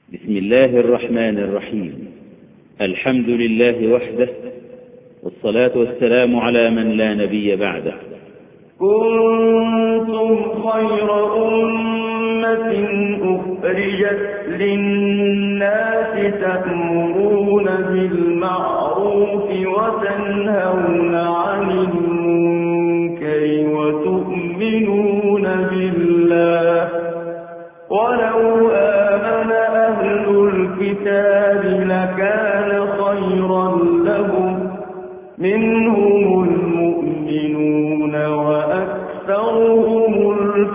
بسم الله الرحمن الرحيم. الحمد لله وحده، والصلاة والسلام على من لا نبي بعده. كنتم خير أمة أخرجت للناس تأمرون بالمعروف وتنهون عن المنكر وتؤمنون بالله، ولو آمن أهل الكتاب لكان خيرا لهم، منهم المؤمنون وأكثرهم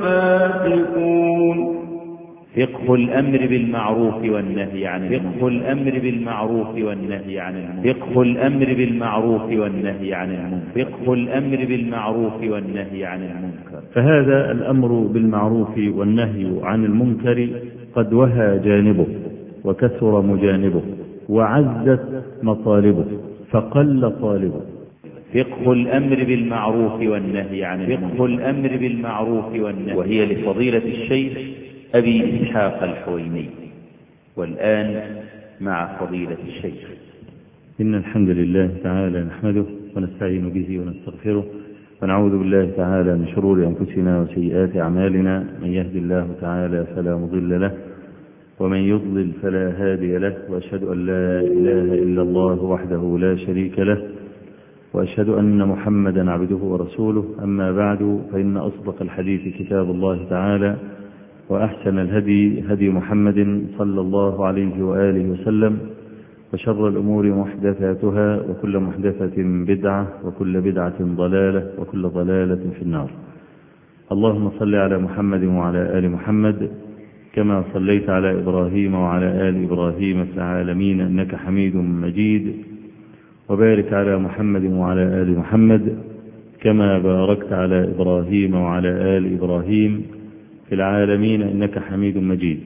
الفاسقون. فقه الأمر بالمعروف والنهي عن المنكر. فقه الأمر بالمعروف والنهي عن المنكر. فقه الأمر بالمعروف والنهي عن المنكر. فقه الأمر بالمعروف والنهي عن المنكر. فهذا الأمر بالمعروف والنهي عن المنكر قد وهى جانبه وكثر مجانبه وعزت مطالبه فقل طالبه. فقه الأمر بالمعروف والنهي عن المنكر. فقه الأمر بالمعروف والنهي، وهي لفضيلة الشيخ أبي إسحاق الحويني. والآن مع فضيلة الشيخ. إن الحمد لله تعالى نحمده ونستعين به ونستغفره ونعوذ بالله تعالى من شرور أنفسنا وسيئات أعمالنا، من يهد الله تعالى فلا مضل له ومن يضلل فلا هادي له، وأشهد أن لا إله إلا الله وحده لا شريك له، وأشهد أن محمدا عبده ورسوله. أما بعد، فإن أصدق الحديث كتاب الله تعالى، وأحسن الهدي هدي محمد صلى الله عليه وآله وسلم، وشر الأمور محدثاتها، وكل محدثة بدعة، وكل بدعة ضلالة، وكل ضلالة في النار. اللهم صل على محمد وعلى آل محمد كما صليت على إبراهيم وعلى آل إبراهيم في العالمين إنك حميد مجيد، وبارك على محمد وعلى آل محمد كما باركت على إبراهيم وعلى آل إبراهيم في العالمين إنك حميد مجيد.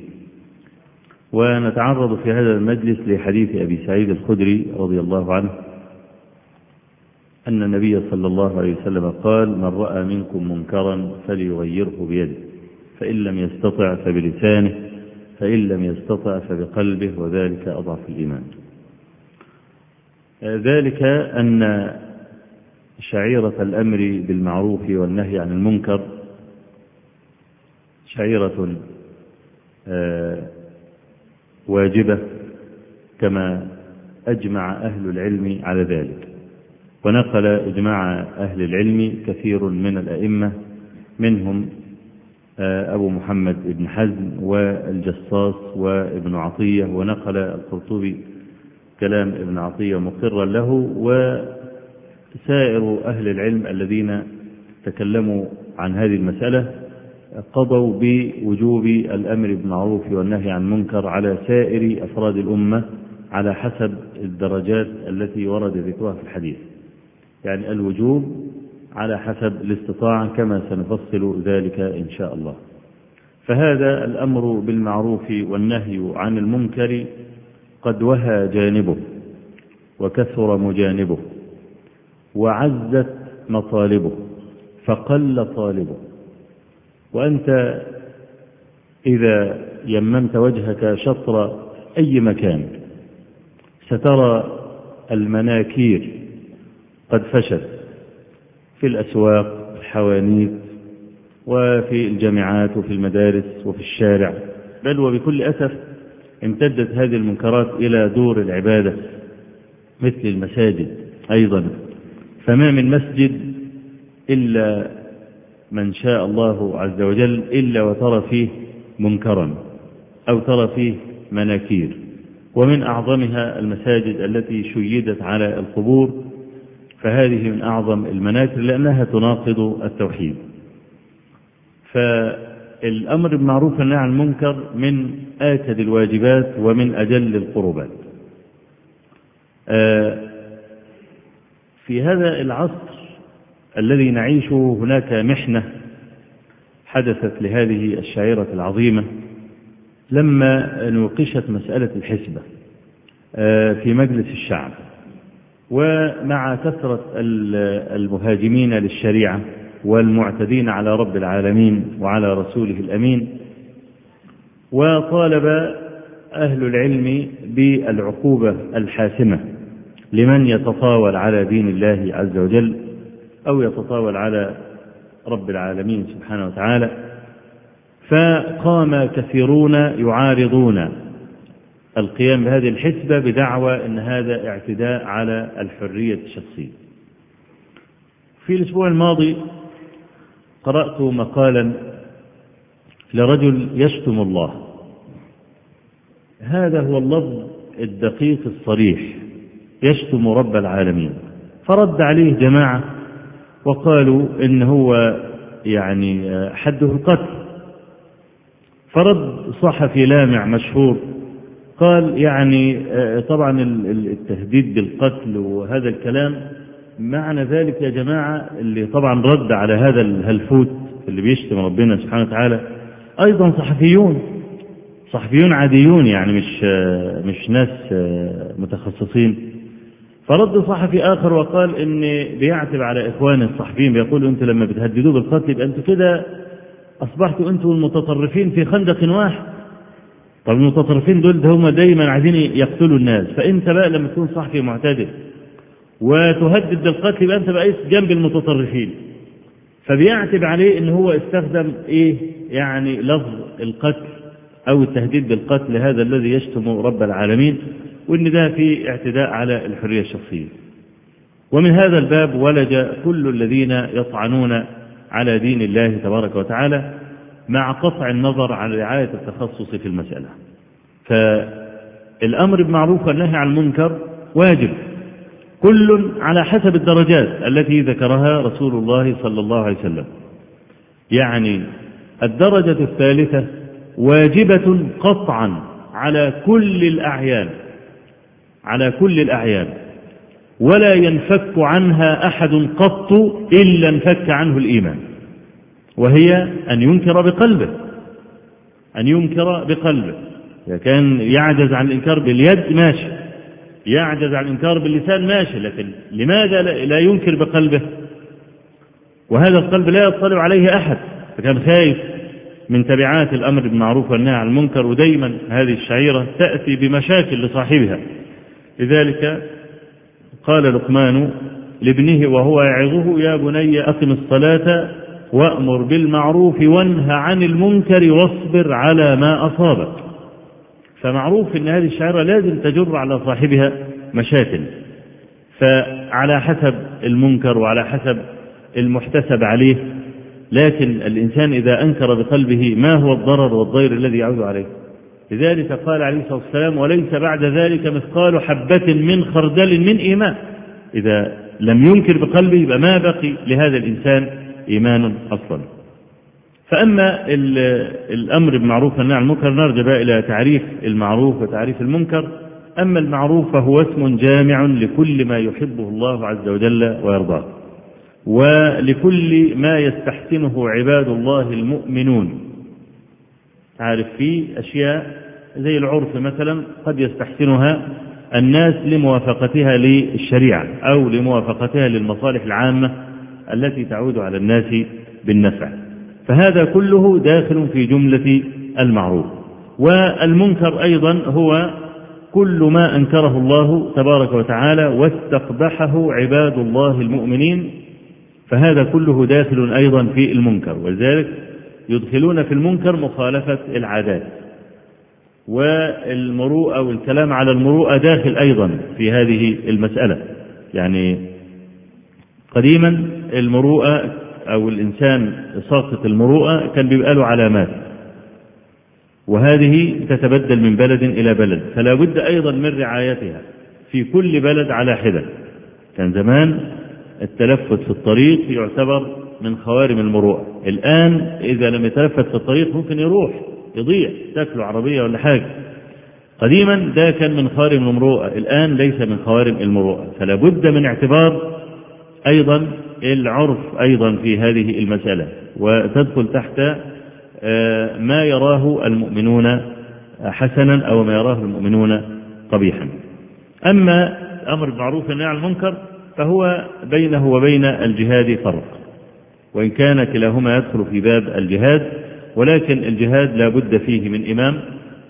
ونتعرض في هذا المجلس لحديث أبي سعيد الخدري رضي الله عنه أن النبي صلى الله عليه وسلم قال: من رأى منكم منكرا فليغيره بيده، فإن لم يستطع فبلسانه، فإن لم يستطع فبقلبه، وذلك أضعف الإيمان. ذلك أن شعيرة الأمر بالمعروف والنهي عن المنكر شعيرة واجبة كما أجمع أهل العلم على ذلك، ونقل إجماع أهل العلم كثير من الأئمة، منهم أبو محمد بن حزم والجصاص وابن عطية، ونقل القرطبي كلام ابن عطية مقرا له، وسائر أهل العلم الذين تكلموا عن هذه المسألة قضوا بوجوب الأمر بالمعروف والنهي عن المنكر على سائر أفراد الأمة على حسب الدرجات التي ورد ذكرها في الحديث، يعني الوجوب على حسب الاستطاعة كما سنفصل ذلك إن شاء الله. فهذا الأمر بالمعروف والنهي عن المنكر قد وهى جانبه وكثر مجانبه وعزت مطالبه فقل طالبه. وأنت إذا يممت وجهك شطر أي مكان سترى المناكير قد فشت في الأسواق، الحوانيت، وفي الجامعات، وفي المدارس، وفي الشارع، بل وبكل أسف امتدت هذه المنكرات إلى دور العبادة مثل المساجد أيضا. فما من مسجد إلا من شاء الله عز وجل إلا وترى فيه منكرا أو ترى فيه مناكير، ومن أعظمها المساجد التي شيدت على القبور، فهذه من أعظم المناكر لأنها تناقض التوحيد. فالأمر بالمعروف والنهي عن المنكر من آكد الواجبات ومن أجل القربات. في هذا العصر الذي نعيشه هناك محنة حدثت لهذه الشعيرة العظيمة لما نوقشت مسألة الحسبة في مجلس الشعب، ومع كثرة المهاجمين للشريعة والمعتدين على رب العالمين وعلى رسوله الأمين، وطالب أهل العلم بالعقوبة الحاسمة لمن يتطاول على دين الله عز وجل أو يتطاول على رب العالمين سبحانه وتعالى. فقام كثيرون يعارضون القيام بهذه الحسبة بدعوى أن هذا اعتداء على الحرية الشخصية. في الأسبوع الماضي قرأت مقالا لرجل يشتم الله، هذا هو اللفظ الدقيق الصريح، يشتم رب العالمين. فرد عليه جماعة وقالوا إن هو يعني حده القتل. فرد صحفي لامع مشهور قال يعني طبعا التهديد بالقتل وهذا الكلام معنى ذلك يا جماعة، اللي طبعا رد على هذا الهلفوت اللي بيشتم ربنا سبحانه وتعالى أيضا صحفيون عاديون، يعني مش ناس متخصصين. فرد صحفي آخر وقال إن بيعتب على إخوان الصحفيين، بيقولوا أنتوا لما بتهددوا بالقتل يبقى أنتوا كده أصبحتوا أنتوا المتطرفين في خندق واحد. طب المتطرفين دول هم دايما عايزين يقتلوا الناس، فأنت بقى لما تكون صحفي معتدل وتهدد بالقتل يبقى أنت بقيت جنب المتطرفين. فبيعتب عليه إن هو استخدم يعني لفظ القتل أو التهديد بالقتل هذا الذي يشتم رب العالمين، وإن ده في اعتداء على الحرية الشخصية. ومن هذا الباب ولج كل الذين يطعنون على دين الله تبارك وتعالى مع قطع النظر عن رعاية التخصص في المسألة. فالأمر بالمعروف والنهي عن المنكر واجب، كل على حسب الدرجات التي ذكرها رسول الله صلى الله عليه وسلم. يعني الدرجة الثالثة واجبة قطعا على كل الأعيان، ولا ينفك عنها أحد قط إلا انفك عنه الإيمان، وهي أن ينكر بقلبه. إذا كان يعجز عن الإنكار باليد ماشي، يعجز عن الإنكار باللسان ماشي، لكن لماذا لا ينكر بقلبه؟ وهذا القلب لا يطلع عليه أحد، فكان خايف من تبعات الأمر بالمعروف والنهي عن المنكر، ودايما هذه الشعيرة تأتي بمشاكل لصاحبها. لذلك قال لقمان لابنه وهو يعظه: يا بني أقم الصلاة وأمر بالمعروف وانهى عن المنكر واصبر على ما أصابك. فمعروف أن هذه الشعيرة لازم تجر على صاحبها مشاكل، فعلى حسب المنكر وعلى حسب المحتسب عليه. لكن الإنسان إذا أنكر بقلبه ما هو الضرر والضير الذي يعود عليه؟ لذلك قال عليه الصلاة والسلام: وليس بعد ذلك مثقال حبة من خردل من إيمان. إذا لم ينكر بقلبه يبقى ما بقي لهذا الإنسان إيمان أصلا. فأما الأمر بالمعروف والنهي عن المنكر نرجع بقى إلى تعريف المعروف وتعريف المنكر. أما المعروف فهو اسم جامع لكل ما يحبه الله عز وجل ويرضاه، ولكل ما يستحسنه عباد الله المؤمنون. تعرف في أشياء زي العرف مثلا قد يستحسنها الناس لموافقتها للشريعة أو لموافقتها للمصالح العامة التي تعود على الناس بالنفع، فهذا كله داخل في جملة المعروف. والمنكر أيضا هو كل ما أنكره الله تبارك وتعالى واستقبحه عباد الله المؤمنين، فهذا كله داخل أيضا في المنكر. ولذلك يدخلون في المنكر مخالفة العادات، والمروءة والكلام على المروءة داخل أيضا في هذه المسألة. يعني قديما المروءة أو الإنسان ساقط المروءة كان بيبقى له علامات، وهذه تتبدل من بلد إلى بلد، فلا بد أيضا من رعايتها في كل بلد على حدة. كان زمان التلفت في الطريق يعتبر من خوارم المروءة، الآن إذا لم يتلفت في الطريق ممكن يضيع تاكله عربية ولا حاجة. قديما ده كان من خوارم المروءة، الآن ليس من خوارم المروءة، فلا بد من اعتبار أيضا العرف أيضا في هذه المسألة، وتدخل تحت ما يراه المؤمنون حسنا أو ما يراه المؤمنون قبيحا. أما أمر بالمعروف والنهي عن المنكر فهو بينه وبين الجهاد فرق، وإن كان كلاهما يدخل في باب الجهاد، ولكن الجهاد لا بد فيه من إمام،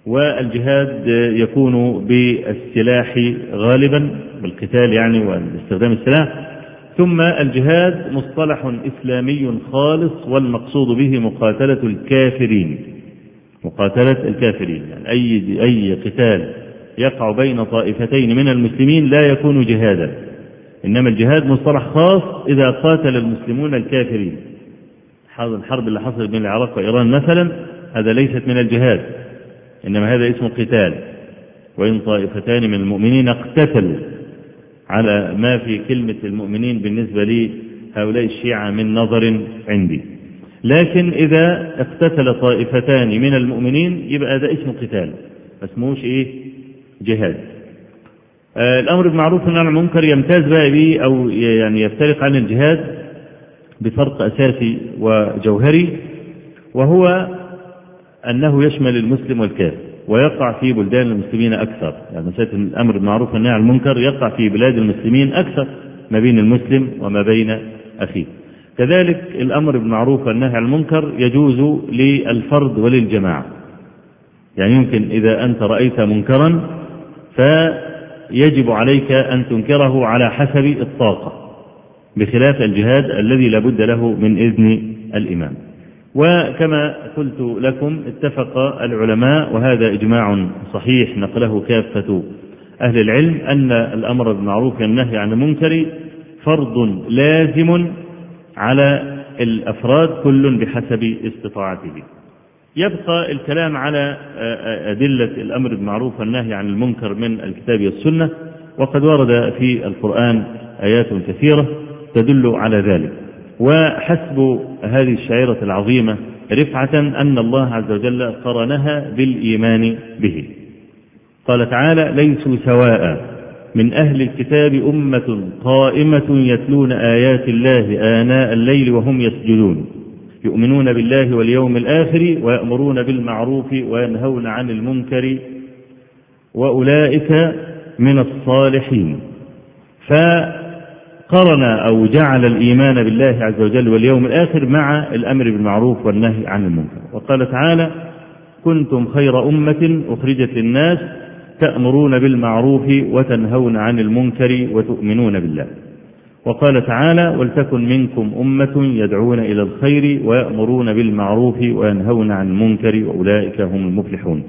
والجهاد يكون بالسلاح غالبا، بالقتال يعني واستخدام السلاح. ثم الجهاد مصطلح إسلامي خالص، والمقصود به مقاتلة الكافرين، مقاتلة الكافرين، يعني أي قتال يقع بين طائفتين من المسلمين لا يكون جهادا، إنما الجهاد مصطلح خاص إذا قاتل المسلمون الكافرين. الحرب اللي حصلت بين العراق وإيران مثلا هذا ليست من الجهاد، إنما هذا اسمه قتال. وإن طائفتان من المؤمنين اقتتلوا، على ما في كلمة المؤمنين بالنسبة لي هؤلاء الشيعة من نظر عندي، لكن إذا اقتتل طائفتان من المؤمنين يبقى ده اسمه قتال، ما اسمهوش جهاد. الأمر بالمعروف والنهي عن المنكر يمتاز بقى به أو يعني يفترق عن الجهاد بفرق أساسي وجوهري، وهو أنه يشمل المسلم والكافر، ويقع في بلدان المسلمين أكثر. يعني مسألة الأمر بالمعروف والنهي عن المنكر يقع في بلاد المسلمين أكثر ما بين المسلم وما بين أخيه. كذلك الأمر بالمعروف والنهي عن المنكر يجوز للفرد وللجماعة، يعني يمكن إذا أنت رأيت منكرا فيجب عليك أن تنكره على حسب الطاقة، بخلاف الجهاد الذي لابد له من إذن الإمام. وكما قلت لكم اتفق العلماء، وهذا إجماع صحيح نقله كافة أهل العلم، أن الأمر بالمعروف والنهي عن المنكر فرض لازم على الأفراد كل بحسب استطاعته. يبقى الكلام على أدلة الأمر بالمعروف والنهي عن المنكر من الكتاب والسنة، وقد ورد في القرآن آيات كثيرة تدل على ذلك. وحسب هذه الشعيرة العظيمة رفعة أن الله عز وجل قرنها بالإيمان به. قال تعالى: ليسوا سواء من أهل الكتاب أمة قائمة يتلون آيات الله آناء الليل وهم يسجدون يؤمنون بالله واليوم الآخر ويأمرون بالمعروف وينهون عن المنكر وأولئك من الصالحين. فقرن أو جعل الإيمان بالله عز وجل واليوم الآخر مع الأمر بالمعروف والنهي عن المنكر. وقال تعالى: كنتم خير أمة أخرجت للناس تأمرون بالمعروف وتنهون عن المنكر وتؤمنون بالله. وقال تعالى: ولتكن منكم أمة يدعون إلى الخير ويأمرون بالمعروف وينهون عن المنكر وأولئك هم المفلحون.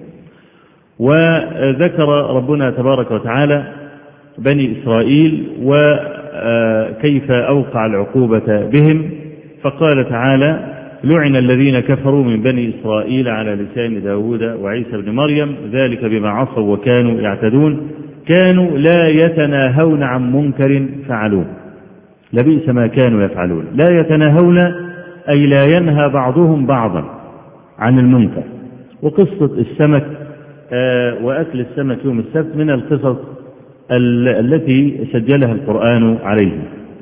وذكر ربنا تبارك وتعالى بني إسرائيل وكيف أوقع العقوبة بهم، فقال تعالى: لعن الذين كفروا من بني إسرائيل على لسان داود وعيسى بن مريم ذلك بما عصوا وكانوا يعتدون كانوا لا يتناهون عن منكر فعلوه لبئس ما كانوا يفعلون. لا يتناهون أي لا ينهى بعضهم بعضا عن المنكر. وقصة السمك وأكل السمك يوم السبت من القصص التي سجلها القرآن عليه.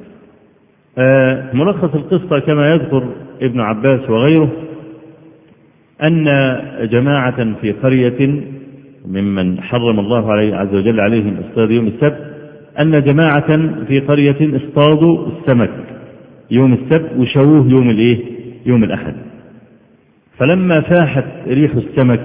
ملخص القصة كما يذكر ابن عباس وغيره أن جماعة في قرية ممن حرم الله عز وجل عليهم اصطياد يوم السبت، أن جماعة في قرية اصطادوا السمك يوم السبت وشووه يوم الأحد. فلما فاحت ريح السمك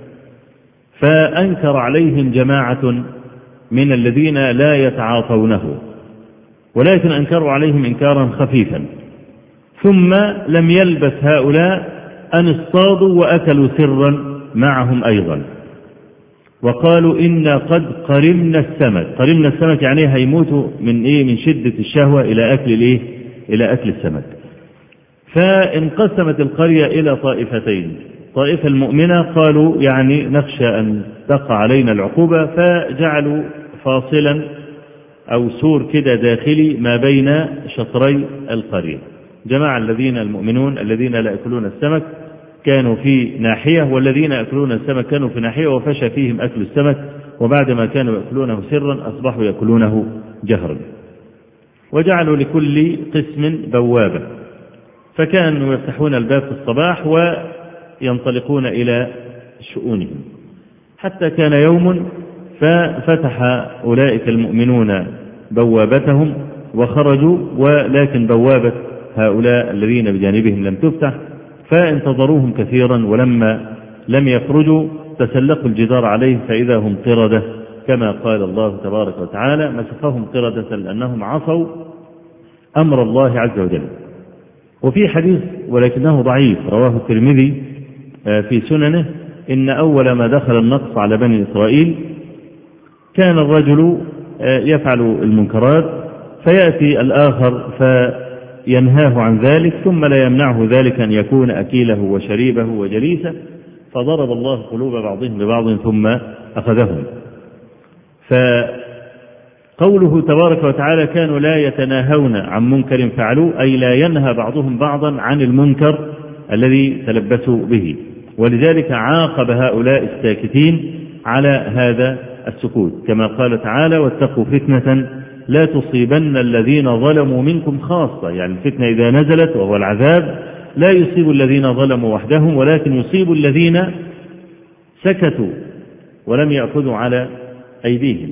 فأنكر عليهم جماعة من الذين لا يتعاطونه، ولكن أنكروا عليهم إنكارا خفيفا. ثم لم يلبث هؤلاء أن اصطادوا وأكلوا سرا معهم أيضا، وقالوا إنا قد قرمنا السمك. قرمنا السمك يعني هيموتوا من شدة الشهوة إلى أكل السمك. فانقسمت القرية إلى طائفتين: طائفة المؤمنة قالوا يعني نخشى أن تقع علينا العقوبة، فجعلوا فاصلا أو سور كده داخلي ما بين شطري القرية. جماعة الذين المؤمنون الذين لا يأكلون السمك كانوا في ناحية، والذين يأكلون السمك كانوا في ناحية، وفشى فيهم أكل السمك، وبعدما كانوا يأكلونه سرا أصبحوا يأكلونه جهرا. وجعلوا لكل قسم بوابة، فكانوا يفتحون الباب في الصباح وينطلقون إلى شؤونهم، حتى كان يوم ففتح أولئك المؤمنون بوابتهم وخرجوا، ولكن بوابة هؤلاء الذين بجانبهم لم تفتح، فانتظروهم كثيرا، ولما لم يخرجوا تسلقوا الجدار عليه فإذا هم قردة، كما قال الله تبارك وتعالى: مسخهم قردة لأنهم عصوا أمر الله عز وجل. وفي حديث ولكنه ضعيف رواه الترمذي في سننه: إن أول ما دخل النقص على بني إسرائيل كان الرجل يفعل المنكرات فيأتي الآخر فينهاه عن ذلك، ثم لا يمنعه ذلك أن يكون أكيله وشريبه وجليسه، فضرب الله قلوب بعضهم ببعض ثم أخذهم. فقوله تبارك وتعالى: كانوا لا يتناهون عن منكر فعلوه، أي لا ينهى بعضهم بعضا عن المنكر الذي تلبسوا به، ولذلك عاقب هؤلاء الساكتين على هذا السكوت، كما قال تعالى: واتقوا فتنة لا تصيبن الذين ظلموا منكم خاصة. يعني الفتنة إذا نزلت وهو العذاب لا يصيب الذين ظلموا وحدهم، ولكن يصيب الذين سكتوا ولم يأخذوا على أيديهم.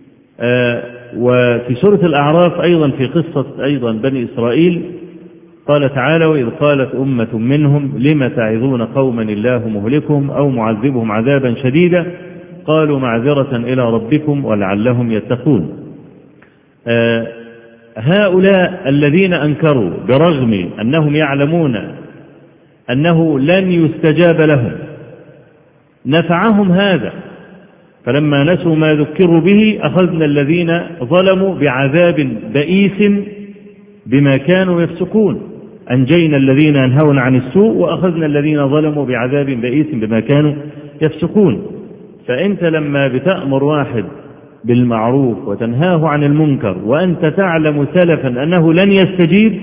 وفي سورة الأعراف أيضا في قصة أيضا بني إسرائيل قال تعالى: وإذ قالت أمة منهم لم تعظون قوما الله مهلكهم أو معذبهم عذابا شديدا قالوا معذرة إلى ربكم ولعلهم يتقون. هؤلاء الذين أنكروا برغم أنهم يعلمون أنه لن يستجاب لهم نفعهم هذا، فلما نسوا ما ذكروا به أخذنا الذين ظلموا بعذاب بئيس بما كانوا يفسقون، أنجينا الذين ينهون عن السوء وأخذنا الذين ظلموا بعذاب بئيس بما كانوا يفسقون. فأنت لما بتأمر واحد بالمعروف وتنهاه عن المنكر وأنت تعلم سلفا أنه لن يستجيب،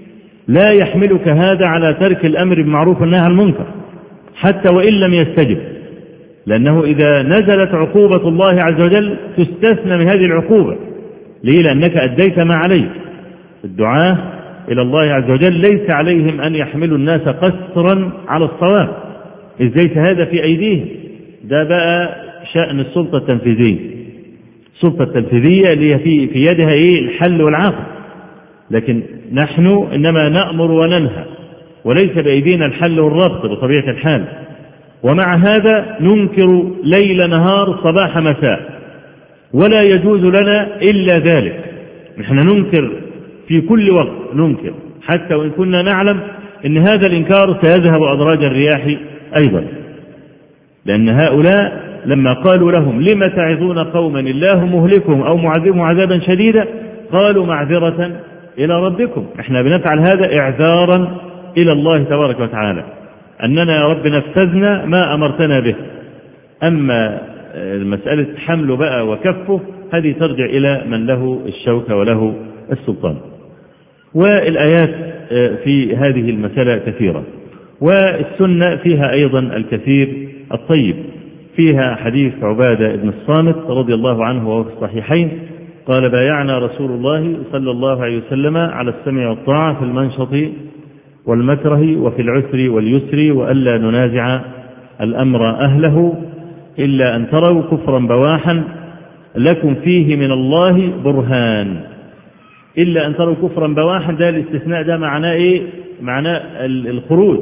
لا يحملك هذا على ترك الأمر بالمعروف والنهي عن المنكر حتى وإن لم يستجب، لأنه إذا نزلت عقوبة الله عز وجل تستثنى من هذه العقوبة. ليه؟ لأنك أديت ما عليك. الدعاة إلى الله عز وجل ليس عليهم أن يحملوا الناس قسرا على الصواب، إذ ليس هذا في أيديهم، ده بقى شأن السلطة التنفيذية. السلطة التنفيذية اللي هي في يدها الحل والعقد، لكن نحن إنما نأمر وننهى، وليس بأيدينا الحل والربط بطبيعة الحال. ومع هذا ننكر ليل نهار صباح مساء، ولا يجوز لنا إلا ذلك. نحن ننكر في كل وقت، ننكر حتى وإن كنا نعلم أن هذا الإنكار سيذهب أدراج الرياح أيضا، لأن هؤلاء لما قالوا لهم لم تعظون قوما الله مهلكهم أو معذبهم عذابا شديدا قالوا معذرة إلى ربكم. احنا بنفعل هذا إعذارا إلى الله تبارك وتعالى أننا يا رب نفذنا ما أمرتنا به. أما مسألة حمله بقى وكفه هذه ترجع إلى من له الشوكة وله السلطان. والآيات في هذه المسألة كثيرة، والسنة فيها أيضا الكثير الطيب. فيها حديث عبادة بن الصامت رضي الله عنه وهو في الصحيحين قال: بايعنا رسول الله صلى الله عليه وسلم على السمع والطاعة في المنشط والمكره وفي العسر واليسر، وألا ننازع الأمر أهله إلا أن تروا كفرا بواحا لكم فيه من الله برهان. إلا أن تروا كفرا بواحا، ده الاستثناء ده معناه إيه؟ معناه الخروج،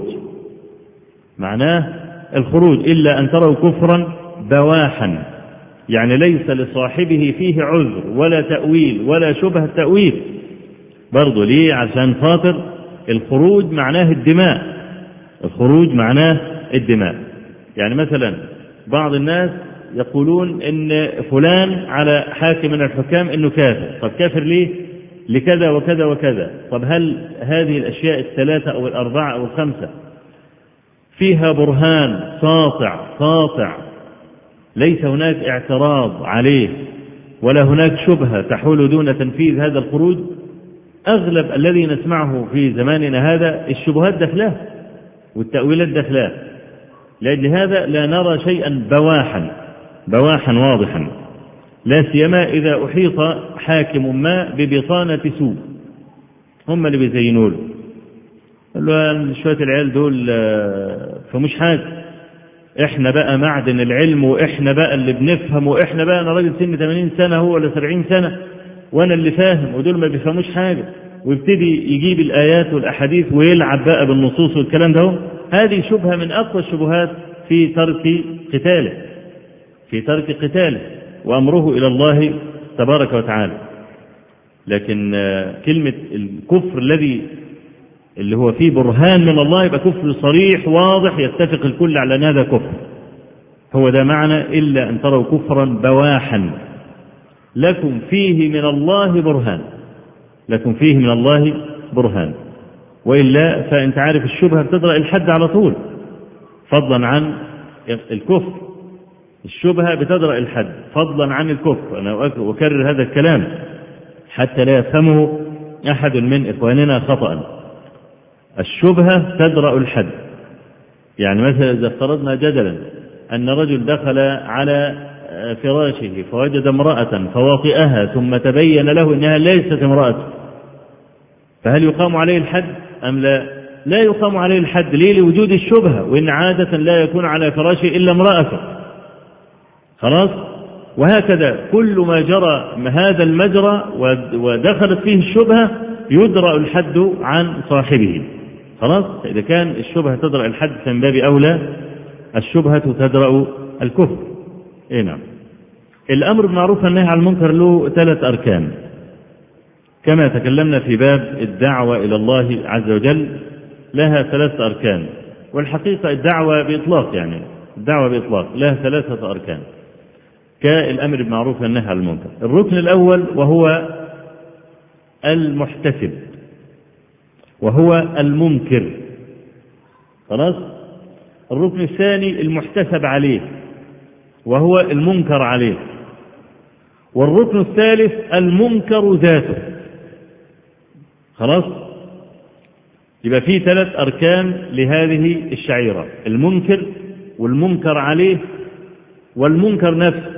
معناه الخروج. إلا أن تروا كفرا بواحا، يعني ليس لصاحبه فيه عذر ولا تأويل ولا شبه تأويل. برضو ليه؟ عشان خاطر الخروج معناه الدماء، الخروج معناه الدماء. يعني مثلا بعض الناس يقولون إن فلان على حاكم من الحكام إنه كافر. طب كافر ليه؟ لكذا وكذا وكذا. طب هل هذه الأشياء الثلاثة أو الأربعة أو الخمسة فيها برهان ساطع ليس هناك اعتراض عليه ولا هناك شبهة تحول دون تنفيذ هذا الخروج؟ أغلب الذي نسمعه في زماننا هذا الشبهات دخلاه والتأويلات دخلاه. لأجل هذا لا نرى شيئا بواحا واضحا، لا سيما إذا أحيط حاكم ما ببطانة سوء، هم اللي بيزينوا له، قالوا شوية العيال دول فمش حاجة، احنا بقى معدن العلم، واحنا بقى اللي بنفهم، واحنا بقى انا راجل سن 80 سنة هو ولا 70 سنة وانا اللي فاهم ودول ما بيفهموش حاجة، ويبتدي يجيب الآيات والأحاديث ويلعب بقى بالنصوص والكلام ده. هذه شبهة من أقوى الشبهات في ترك قتاله وأمره إلى الله تبارك وتعالى. لكن كلمة الكفر اللي هو فيه برهان من الله يبقى كفر صريح واضح يتفق الكل على أن هذا كفر، هو ده معنى إلا أن تروا كفرا بواحا لكم فيه من الله برهان، وإلا فأنت عارف الشبهة بتدرأ الحد على طول فضلا عن الكفر، الشبهة بتدرأ الحد فضلا عن الكفر. أنا أكرر هذا الكلام حتى لا يفهمه أحد من إخواننا خطأ. الشبهة تدرأ الحد، يعني مثلا إذا افترضنا جدلا أن رجل دخل على فراشه فوجد امرأة فواطئها ثم تبين له أنها ليست امرأة، فهل يقام عليه الحد أم لا؟ لا يقام عليه الحد. ليه؟ لوجود الشبهة، وإن عادة لا يكون على فراشه إلا امرأته. خلاص؟ وهكذا كل ما جرى هذا المجرى ودخلت فيه الشبهة يدرأ الحد عن صاحبه. خلاص؟ إذا كان الشبهة تدرأ الحد فمن باب أولى الشبهة تدرأ الكفر. إيه نعم. الأمر بالمعروف والنهي عن المنكر له 3 أركان كما تكلمنا في باب الدعوة إلى الله عز وجل، لها 3 أركان، والحقيقة الدعوة بإطلاق لها 3 أركان كالأمر بالمعروف والنهي عن المنكر. الركن الأول وهو المحتسب وهو المنكر. خلاص؟ الركن الثاني المحتسب عليه وهو المنكر عليه. والركن الثالث المنكر ذاته. خلاص؟ يبقى في 3 أركان لهذه الشعيرة: المنكر والمنكر عليه والمنكر نفسه.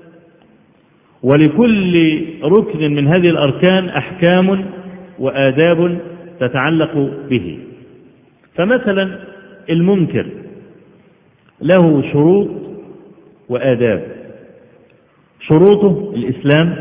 ولكل ركن من هذه الأركان أحكام وآداب تتعلق به. فمثلا المنكر له شروط وآداب. شروطه الإسلام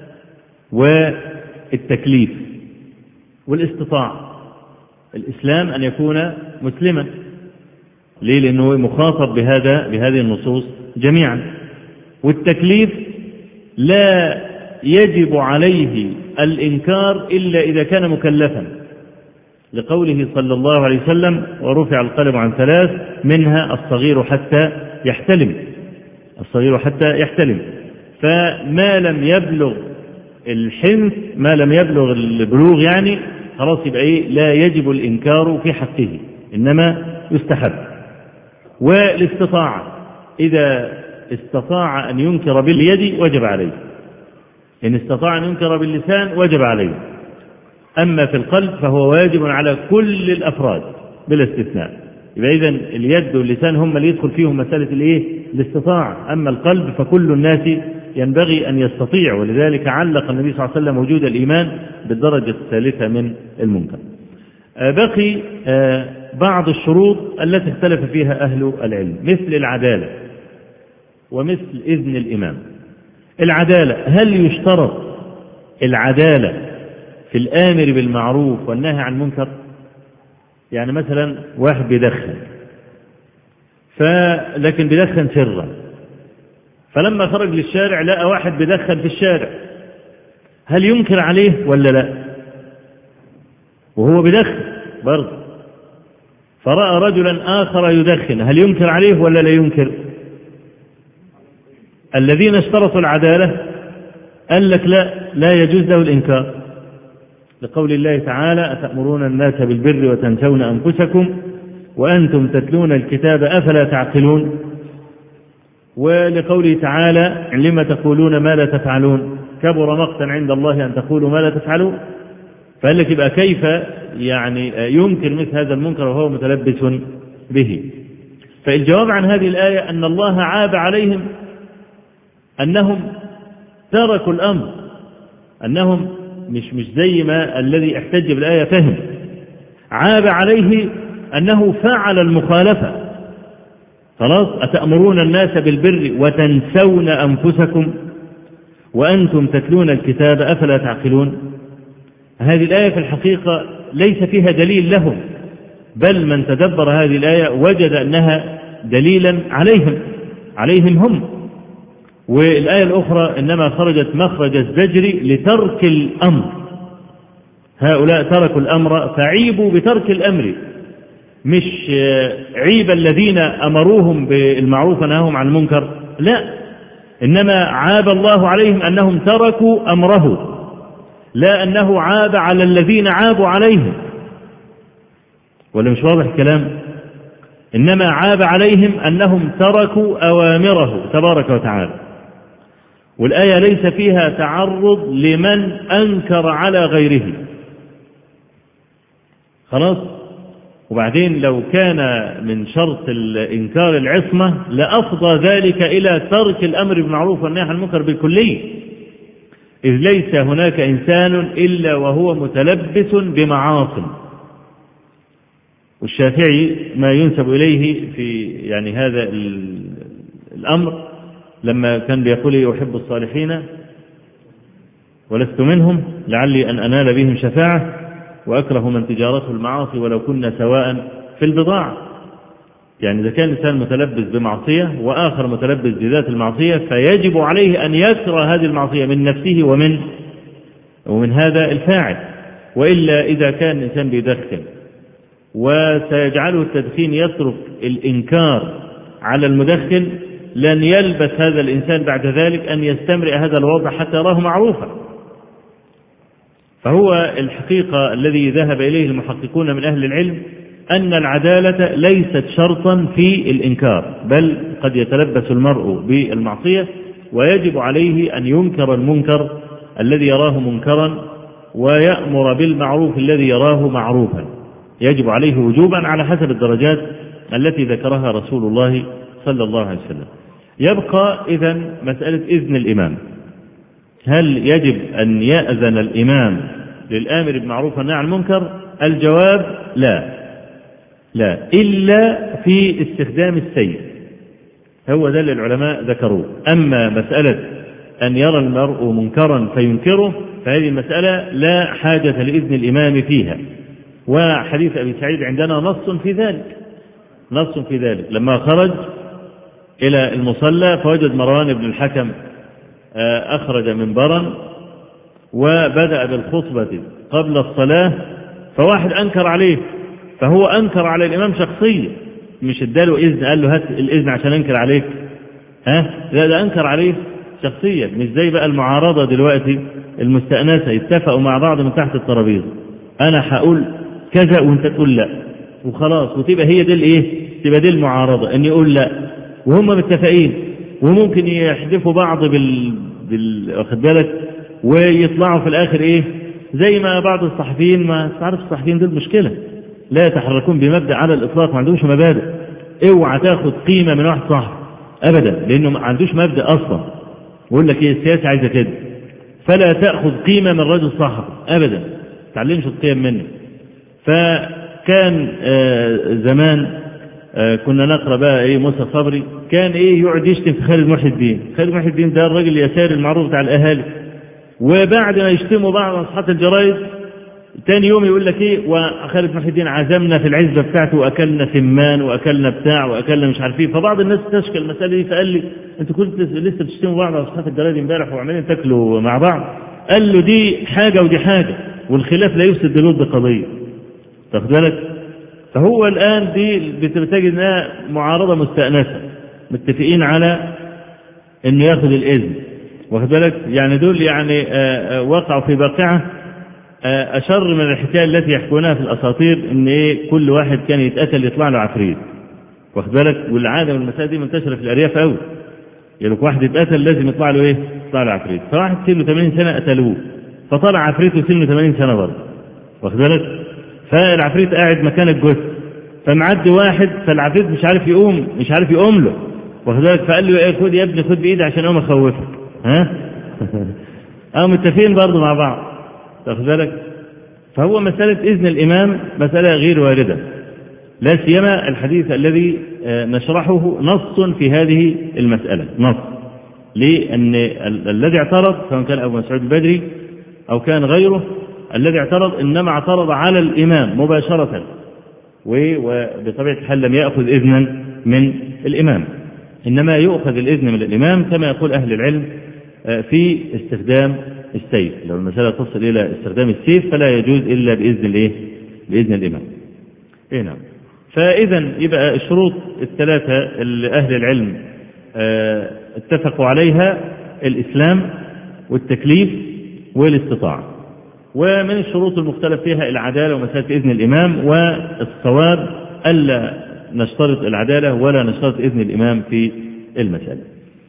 والتكليف والاستطاعة. الإسلام أن يكون مسلما، ليه؟ لأنه مخاطب بهذه النصوص جميعا. والتكليف لا يجب عليه الإنكار إلا إذا كان مكلفا، لقوله صلى الله عليه وسلم: ورفع القلم عن 3 منها الصغير حتى يحتلم. فما لم يبلغ الحنث، ما لم يبلغ البلوغ يعني خلاص يبقى لا يجب الإنكار في حقه، إنما يستحب. والاستطاعة إذا استطاع أن ينكر باليد وجب عليه، إن استطاع أن ينكر باللسان وجب عليه. أما في القلب فهو واجب على كل الأفراد بلا استثناء. يبقى إذن اليد واللسان هم اللي يدخل فيهم مسألة الاستطاعة. أما القلب فكل الناس ينبغي أن يستطيع، ولذلك علق النبي صلى الله عليه وسلم وجود الإيمان بالدرجة الثالثة من المنكر. بقي بعض الشروط التي اختلف فيها أهل العلم، مثل العدالة ومثل إذن الإمام. العدالة، هل يشترط العدالة في الآمر بالمعروف والنهي عن المنكر؟ يعني مثلا واحد بيدخن لكن بيدخن سرا، فلما خرج للشارع لقى واحد بيدخن في الشارع، هل ينكر عليه ولا لا؟ وهو بيدخن برضه، فرأى رجلا آخر يدخن، هل ينكر عليه ولا لا ينكر؟ الذين اشترطوا العدالة قال لك لا يجوز له الإنكار، لقول الله تعالى: أتأمرون الناس بالبر وتنسون أنفسكم وأنتم تتلون الكتاب أفلا تعقلون. ولقوله تعالى: لما تقولون ما لا تفعلون كبر مقتا عند الله أن تقولوا ما لا تفعلون. فقال لك يبقى كيف يعني ينكر مثل هذا المنكر وهو متلبس به؟ فالجواب عن هذه الآية أن الله عاب عليهم أنهم تركوا الأمر، أنهم مش زي ما الذي احتج بالآية فهم، عاب عليه أنه فعل المخالفة. خلاص، أتأمرون الناس بالبر وتنسون أنفسكم وأنتم تتلون الكتاب أفلا تعقلون. هذه الآية في الحقيقة ليس فيها دليل لهم، بل من تدبر هذه الآية وجد أنها دليلا عليهم هم. والآية الأخرى إنما خرجت مخرج الزجر لترك الأمر، هؤلاء تركوا الأمر فعيبوا بترك الأمر، مش عيب الذين أمروهم بالمعروف ونهاهم عن المنكر، لا، إنما عاب الله عليهم أنهم تركوا أمره، لا أنه عاب على الذين عابوا عليهم. ولا مش واضح الكلام؟ إنما عاب عليهم أنهم تركوا أوامره تبارك وتعالى. والآية ليس فيها تعرض لمن أنكر على غيره، خلاص. وبعدين لو كان من شرط الإنكار العصمة لأفضى ذلك إلى ترك الأمر بالمعروف والنهي عن المنكر بالكلية، إذ ليس هناك إنسان إلا وهو متلبس بمعاصي. والشافعي ما ينسب إليه في يعني هذا الأمر لما كان بيقول أحب الصالحين ولست منهم لعلي أن أنال بهم شفاعة، وأكره من تجارته المعاصي ولو كنا سواء في البضاعة. يعني إذا كان الإنسان متلبس بمعصية وآخر متلبس بذات المعصية فيجب عليه أن يكره هذه المعصية من نفسه ومن هذا الفاعل. وإلا إذا كان الإنسان بيدخن وسيجعله التدخين يترك الإنكار على المدخن، لن يلبث هذا الإنسان بعد ذلك أن يستمرئ هذا الوضع حتى يراه معروفا. فهو الحقيقة الذي ذهب إليه المحققون من أهل العلم أن العدالة ليست شرطا في الإنكار، بل قد يتلبس المرء بالمعصية ويجب عليه أن ينكر المنكر الذي يراه منكرا ويأمر بالمعروف الذي يراه معروفا، يجب عليه وجوبا على حسب الدرجات التي ذكرها رسول الله صلى الله عليه وسلم. يبقى إذن مسألة إذن الإمام، هل يجب أن يأذن الإمام للآمر بالمعروف والنهي عن المنكر؟ الجواب لا، إلا في استخدام السيف، هو ده اللي العلماء ذكروه. أما مسألة أن يرى المرء منكرا فينكره فهذه المسألة لا حاجة لإذن الإمام فيها. وحديث أبي سعيد عندنا نص في ذلك لما خرج إلى المصلى فوجد مروان بن الحكم أخرج منبرا وبدأ بالخطبة قبل الصلاة، فواحد أنكر عليه، فهو أنكر على الإمام شخصيا، مش اداله إذن قال له هات الإذن عشان أنكر عليك، لا، ده أنكر عليه شخصيا. مش زي بقى المعارضة دلوقتي المستأنسة، يتفقوا مع بعض من تحت الترابيزة، أنا هقول كذا وأنت تقول لا وخلاص، وتبقى هي دي تبقى دي المعارضة، أن يقول لا وهم متفقين، وممكن يحدفوا بعض واخد بالك، ويطلعوا في الآخر زي ما بعض الصحفيين، ما تعرف الصحفيين دول مشكلة، لا يتحركون بمبدأ على الإطلاق، ما عندهمش مبادئ. اوعى تاخد قيمة من واحد صاحب أبدا، لأنه ما عندوش مبدأ أصلا، ويقول لك السياسة عايزة كده، فلا تأخذ قيمة من رجل صاحب أبدا، تعلمش القيم منه. فكان زمان كنا نقرأ بقى موسى صبري، كان يقعد يشتم في خالد محي الدين. خالد محي الدين ده الراجل اليساري المعروف بتاع الأهالي، وبعد ما يشتموا بعض أصحاب الجرايد تاني يوم يقول لك وخالد محي الدين عزمنا في العزبة بتاعته وأكلنا سمان وأكلنا بتاع وأكلنا مش عارف ايه. فبعض الناس تشكل المسألة دي، فقال لي انتوا كنتوا لسه بتشتموا بعض أصحاب الجرايد امبارح وعمالين تاكلوا مع بعض. قال له دي حاجة ودي حاجة، والخلاف لا يفسد الود قضية، تاخد بالك. فهو الآن دي بتجد انها معارضة مستأنسة، متفقين على انه ياخذ الإذن، واخد بالك. يعني دول وقعوا في واقعة أشر من الحكاية التي يحكونها في الأساطير، ان كل واحد كان يتقتل يطلع له عفريت، واخد بالك. والعادة والمسائل دي منتشرة في الأرياف قوي، يعني واحد يتقتل لازم يطلع له يطلع له عفريت. فواحد سنه 80 سنة قتلوه، فطلع عفريته سنه 80 سنة برضه، واخد بالك. فالعفريت قاعد مكان الجثة، فمعدي واحد فالعفريت مش عارف يقوم له، واخد بالك. فقال له خد يا ابني، خد بإيدي عشان اقوم اخوفك، متفقين برضه مع بعض، واخد بالك. فهو مسألة إذن الإمام مسألة غير واردة، لا سيما الحديث الذي نشرحه نص في هذه المسألة، نص لأن الذي اعترض سواء كان أبو مسعود البدري أو كان غيره، الذي اعترض إنما اعترض على الإمام مباشرة، وبطبيعة الحال لم يأخذ إذنا من الإمام، إنما يؤخذ الإذن من الإمام كما يقول أهل العلم في استخدام السيف. لو المسألة تصل إلى استخدام السيف فلا يجوز إلا بإذن الإمام. نعم. فإذا يبقى الشروط الثلاثة اللي أهل العلم اتفقوا عليها: الإسلام والتكليف والاستطاعة. ومن الشروط المختلف فيها العدالة ومسألة إذن الإمام، والصواب ألا نشترط العدالة ولا نشترط إذن الإمام في المسألة.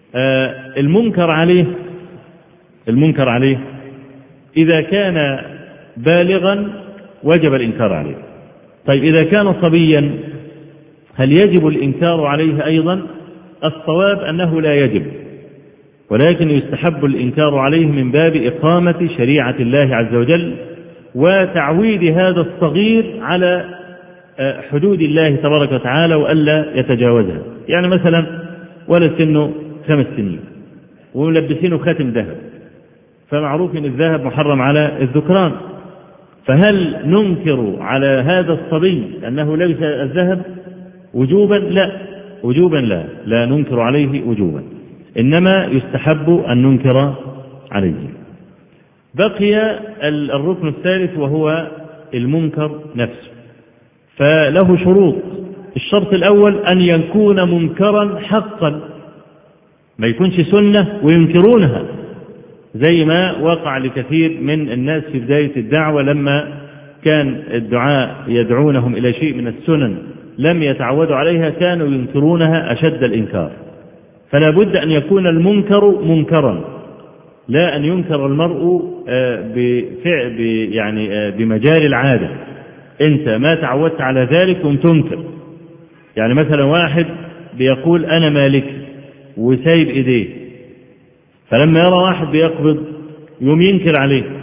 المنكر عليه إذا كان بالغا وجب الإنكار عليه. طيب إذا كان صبيا هل يجب الإنكار عليه أيضا؟ الصواب أنه لا يجب، ولكن يستحب الإنكار عليه من باب إقامة شريعة الله عز وجل وتعويد هذا الصغير على حدود الله تبارك وتعالى وألا يتجاوزها. يعني مثلا ولد سنه 5 سنين وملبسينه خاتم ذهب، فمعروف أن الذهب محرم على الذكران، فهل ننكر على هذا الصبي أنه لبس الذهب وجوبا؟ لا ننكر عليه وجوبا، إنما يستحب أن ننكر عليه. بقي الركن الثالث وهو المنكر نفسه، فله شروط. الشرط الأول أن يكون منكرا حقا، ما يكونش سنة وينكرونها زي ما وقع لكثير من الناس في بداية الدعوة، لما كان الدعاء يدعونهم إلى شيء من السنن لم يتعودوا عليها كانوا ينكرونها أشد الإنكار. فلا بد أن يكون المنكر منكرا، لا أن ينكر المرء بمجال العادة، أنت ما تعودت على ذلك وتنكر. يعني مثلا واحد بيقول أنا مالك وسايب إيديه، فلما يرى واحد بيقبض يوم ينكر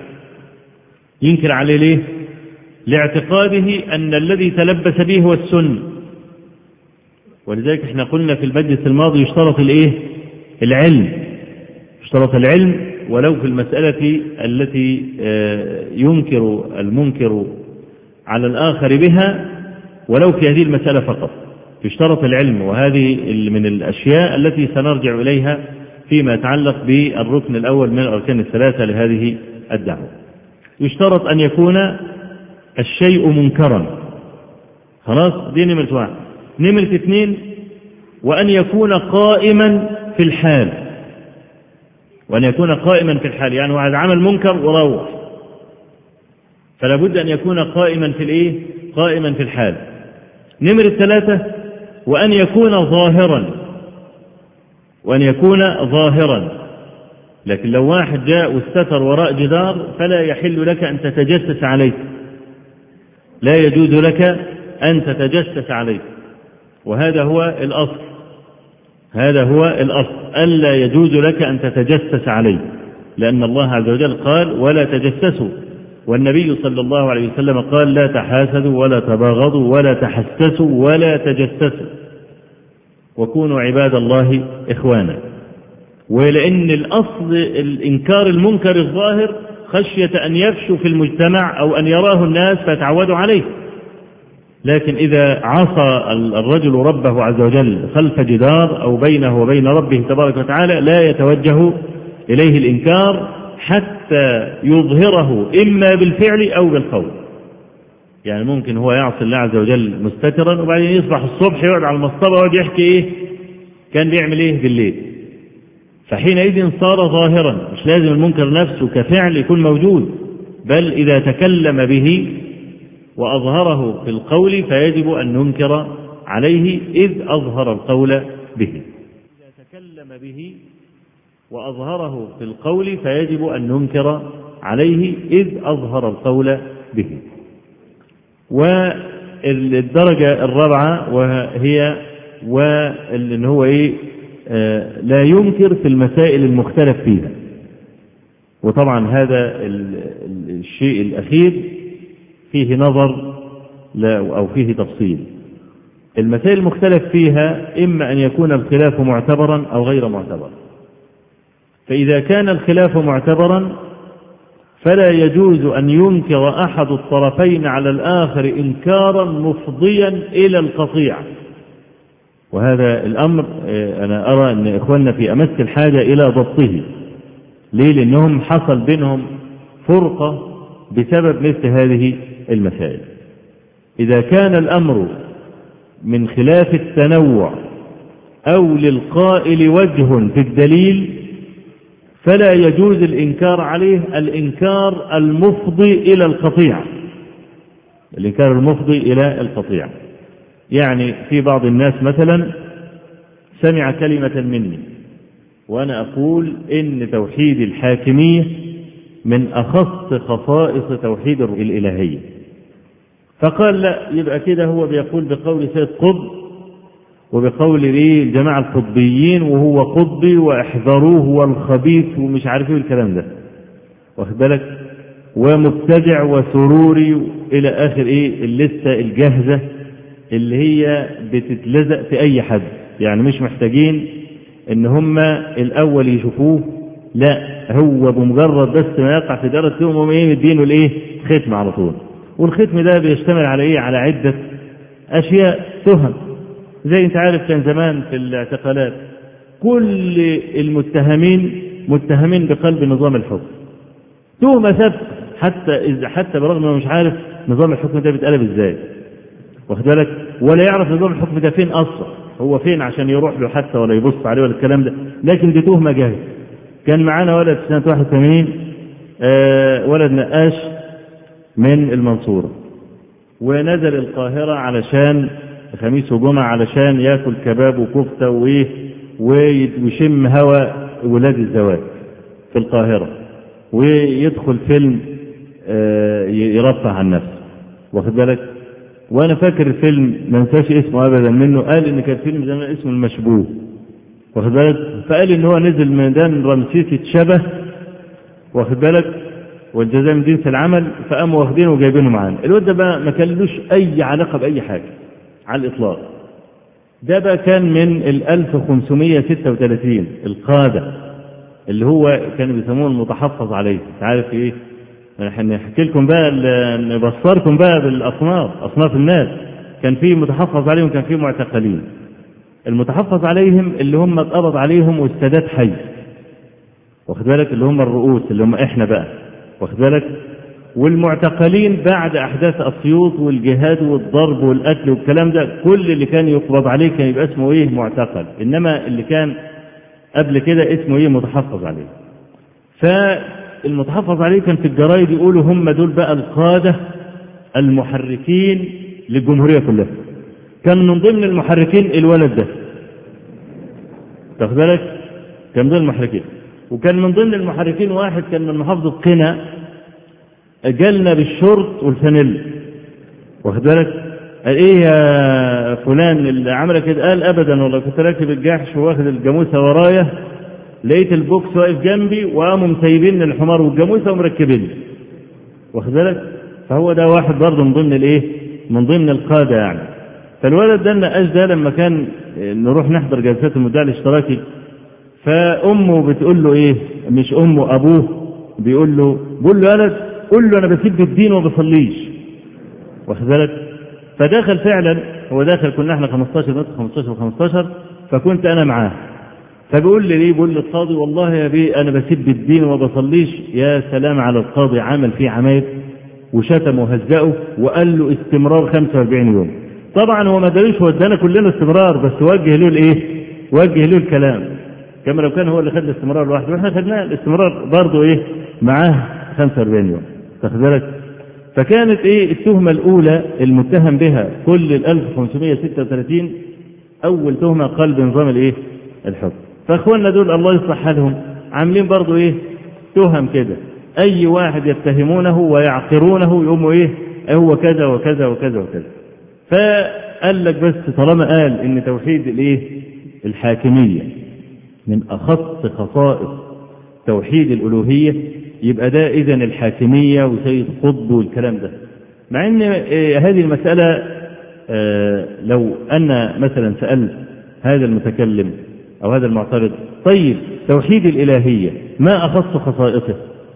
عليه ليه؟ لاعتقاده أن الذي تلبس به هو السنة. ولذلك احنا قلنا في المجلس الماضي يشترط العلم ولو في المسألة التي ينكر المنكر على الآخر بها، ولو في هذه المسألة فقط يشترط العلم. وهذه من الأشياء التي سنرجع إليها فيما يتعلق بالركن الأول من الأركان الثلاثة لهذه الدعوة. يشترط أن يكون الشيء منكرا، خلاص، دي نمرة 1. نمرة 2 وأن يكون قائما في الحال، يعني واحد عمل منكر وروح، فلا بد أن يكون قائما في الحال. نمرة 3 وأن يكون ظاهرا، لكن لو واحد جاء واستتر وراء جدار فلا يحل لك أن تتجسس عليه، لا يجوز لك أن تتجسس عليه، وهذا هو الأصل، ألا يجوز لك أن تتجسس عليه، لأن الله عز وجل قال ولا تجسسوا، والنبي صلى الله عليه وسلم قال لا تحاسدوا ولا تباغضوا ولا تحسسوا ولا تجسسوا وكونوا عباد الله إخوانا. ولأن الأصل الإنكار المنكر الظاهر خشية أن يفشوا في المجتمع أو أن يراه الناس فيتعودوا عليه، لكن إذا عصى الرجل ربه عز وجل خلف جدار أو بينه وبين ربه تبارك وتعالى لا يتوجه إليه الإنكار حتى يظهره إما بالفعل أو بالقول. يعني ممكن هو يعصي الله عز وجل مستترا وبعدين يصبح الصبح يقعد على المصطبة ويقعد يحكي كان بيعمل بالليل، فحينئذ صار ظاهرا. مش لازم المنكر نفسه كفعل يكون موجود، بل إذا تكلم به وأظهره في القول فيجب أن ننكر عليه إذ أظهر القول به. والدرجة الرابعة وهي وإن هو لا ينكر في المسائل المختلف فيها. وطبعا هذا الشيء الأخير فيه نظر أو فيه تفصيل. المسائل المختلف فيها إما أن يكون الخلاف معتبرا أو غير معتبر، فإذا كان الخلاف معتبرا فلا يجوز أن ينكر أحد الطرفين على الآخر إنكارا مفضيا إلى القطيع. وهذا الأمر أنا أرى أن إخواننا في أمس الحاجة إلى ضبطه. ليه؟ لأنهم حصل بينهم فرقة بسبب مثل هذه المسائل. إذا كان الأمر من خلاف التنوع أو للقائل وجه في الدليل فلا يجوز الإنكار عليه، الإنكار المفضي إلى القطيع، الإنكار المفضي إلى القطيع. يعني في بعض الناس مثلا سمع كلمة مني وأنا أقول إن توحيد الحاكمية من أخص خصائص توحيد الإلهية، فقال لا، يبقى كده هو بيقول بقول سيد قطب وبقول الجماعة القطبيين وهو قطبي واحذروه والخبيث ومش عارف ايه الكلام ده، واخد بالك، ومبتدع وسروري إلى آخر اللستة الجاهزة اللي هي بتتلزق في أي حد. يعني مش محتاجين إن هم الأول يشوفوه، لا، هو بمجرد بس ما يقع في دارة يوم مدينه ختم على طول. والختم ده بيشتمل على على عدة أشياء تهم. زي انت عارف كان زمان في الاعتقالات كل المتهمين متهمين بقلب نظام الحكم، تهمة ثابتة، حتى برغم انه مش عارف نظام الحكم ده بيتقلب ازاي، واخد بالك، ولا يعرف نظام الحكم ده فين اصلا، هو فين عشان يروح له حتى ولا يبص عليه ولا الكلام ده، لكن دي تهمة جاهزة. كان معانا ولد في سنة 81 ولد نقاش من المنصورة، ونزل القاهرة علشان خميس وجمعة علشان ياكل كباب وكفتة ويشم هوا ولاد الزواج في القاهرة، ويدخل فيلم يرفع عن نفسه، واخد بالك. وانا فاكر الفيلم ما انساش اسمه ابدا منه، قال ان كان فيلم زمان اسمه المشبوه، واخد بالك، فقال ان هو نزل ميدان رمسيس اتشبه، واخد بالك، والجزاء من جنس العمل، فقاموا واخدينه وجايبينه معانا. الواد ده بقى ما كان لوش اي علاقة باي حاجة على الإطلاق. ده بقى كان من 1536 القادة اللي هو كانوا بيسموه المتحفظ عليه. عارف احنا نحكي لكم بقى، نبصركم بقى أصناف الناس. كان فيه متحفظ عليهم، كان فيه معتقلين. المتحفظ عليهم اللي هم اتقبض عليهم والسادات حي، واخد بالك، اللي هم الرؤوس اللي هم احنا بقى، واخد بالك. والمعتقلين بعد أحداث أسيوط والجهاد والضرب والقتل والكلام ده، كل اللي كان يقبض عليه كان يبقى اسمه معتقل، إنما اللي كان قبل كده اسمه متحفظ عليه. فالمتحفظ عليه كان في الجرايد يقولوا هم دول بقى القادة المحركين للجمهورية كلها. كان من ضمن المحركين الولد ده، تاخد بالك، كان من ضمن المحركين. وكان من ضمن المحركين واحد كان من محافظة قنا، جالنا بالشورت والفانيل، واخد بالك. قال ايه يا فلان اللي عملك كده؟ قال ابدا والله كنت راكب الجحش واخد الجاموسه ورايا، لقيت البوكس واقف جنبي وقاموا مسيبين الحمار والجاموسه ومركبين، واخد بالك. فهو ده واحد برضه من ضمن من ضمن القاده يعني. فالولد ده النقاش ده لما كان نروح نحضر جلسات المدعي الاشتراكي، فامه بتقول له مش امه، ابوه بيقول له ولد قل له انا بسيب الدين وما بصليش، واخد بالك. فدخل فعلا، هو داخل، كنا احنا 15 و15، فكنت انا معاه. فبيقول لي بيقول لي القاضي والله يا بيه انا بسيب الدين وما بصليش. يا سلام على القاضي، عمل فيه عمايل وشتم وهزقه وقال له استمرار 45 يوم. طبعا هو ما داريش، ودانا كلنا استمرار، بس وجه له وجه له الكلام كما لو كان هو اللي خد الاستمرار لوحده، واحنا خدناه الاستمرار برضه معاه 45 يوم، تاخد بالك. فكانت التهمة الأولى المتهم بها كل 1536 أول تهمة قلب نظام الحكم. فأخواننا دول الله يصلح حالهم عاملين برضو تهم كده، أي واحد يتهمونه ويعقرونه يقوموا هو كذا وكذا وكذا وكذا. فقال لك بس طالما قال إن توحيد الحاكمية من أخص خصائص توحيد الألوهية، يبقى ده إذن الحاكمية وسيد قطب والكلام ده. مع أن هذه المسألة لو أن مثلا سألت هذا المتكلم أو هذا المعترض، طيب توحيد الإلهية ما أخص خصائصه؟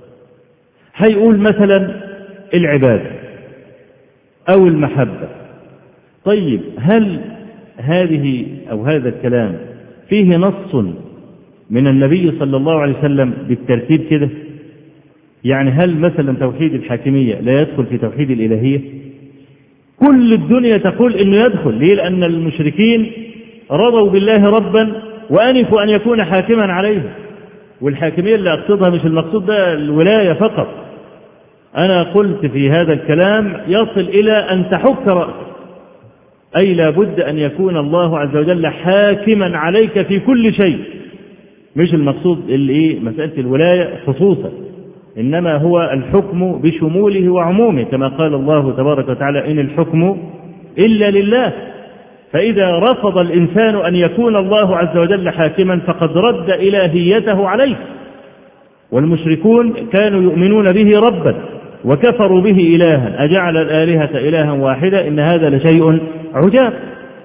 هيقول مثلا العبادة أو المحبة. طيب هل هذه أو هذا الكلام فيه نص من النبي صلى الله عليه وسلم بالترتيب كده؟ يعني هل مثلا توحيد الحاكمية لا يدخل في توحيد الإلهية؟ كل الدنيا تقول إنه يدخل. ليه؟ لأن المشركين رضوا بالله ربا وأنفوا أن يكون حاكما عليه. والحاكمية اللي أقصدها مش المقصود ده الولاية فقط. أنا قلت في هذا الكلام يصل إلى أن تحك رأسك، أي لا بد أن يكون الله عز وجل حاكما عليك في كل شيء. مش المقصود مسألة الولاية خصوصا، إنما هو الحكم بشموله وعمومه، كما قال الله تبارك وتعالى: إن الحكم إلا لله. فإذا رفض الإنسان أن يكون الله عز وجل حاكما فقد رد إلهيته عليه. والمشركون كانوا يؤمنون به ربا وكفروا به إلها، أجعل الآلهة إلها واحدة إن هذا لشيء عجاب.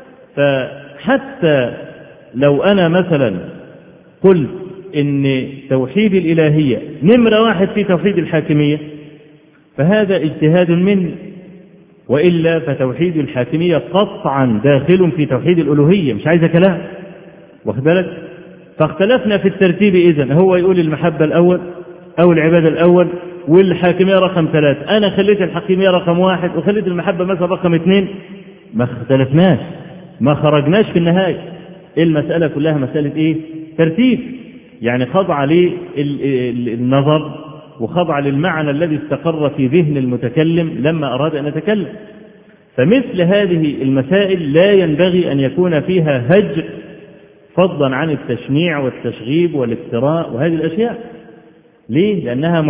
فحتى لو أنا مثلا قلت إن توحيد الإلهية نمرة واحد في توحيد الحاكمية فهذا اجتهاد مني، وإلا فتوحيد الحاكمية قطعا داخل في توحيد الألوهية، مش عايزة كلام، واخد بالك؟ فاختلفنا في الترتيب. إذن هو يقول المحبة الأول أو العبادة الأول والحاكمية رقم 3، أنا خليت الحاكمية رقم 1 وخليت المحبة مثلا رقم 2. ما اختلفناش، ما خرجناش في النهاية. المسألة كلها مسألة ترتيب، يعني خضع للنظر وخضع للمعنى الذي استقر في ذهن المتكلم لما أراد أن يتكلم. فمثل هذه المسائل لا ينبغي أن يكون فيها هجر، فضلا عن التشنيع والتشغيب والافتراء وهذه الأشياء. ليه؟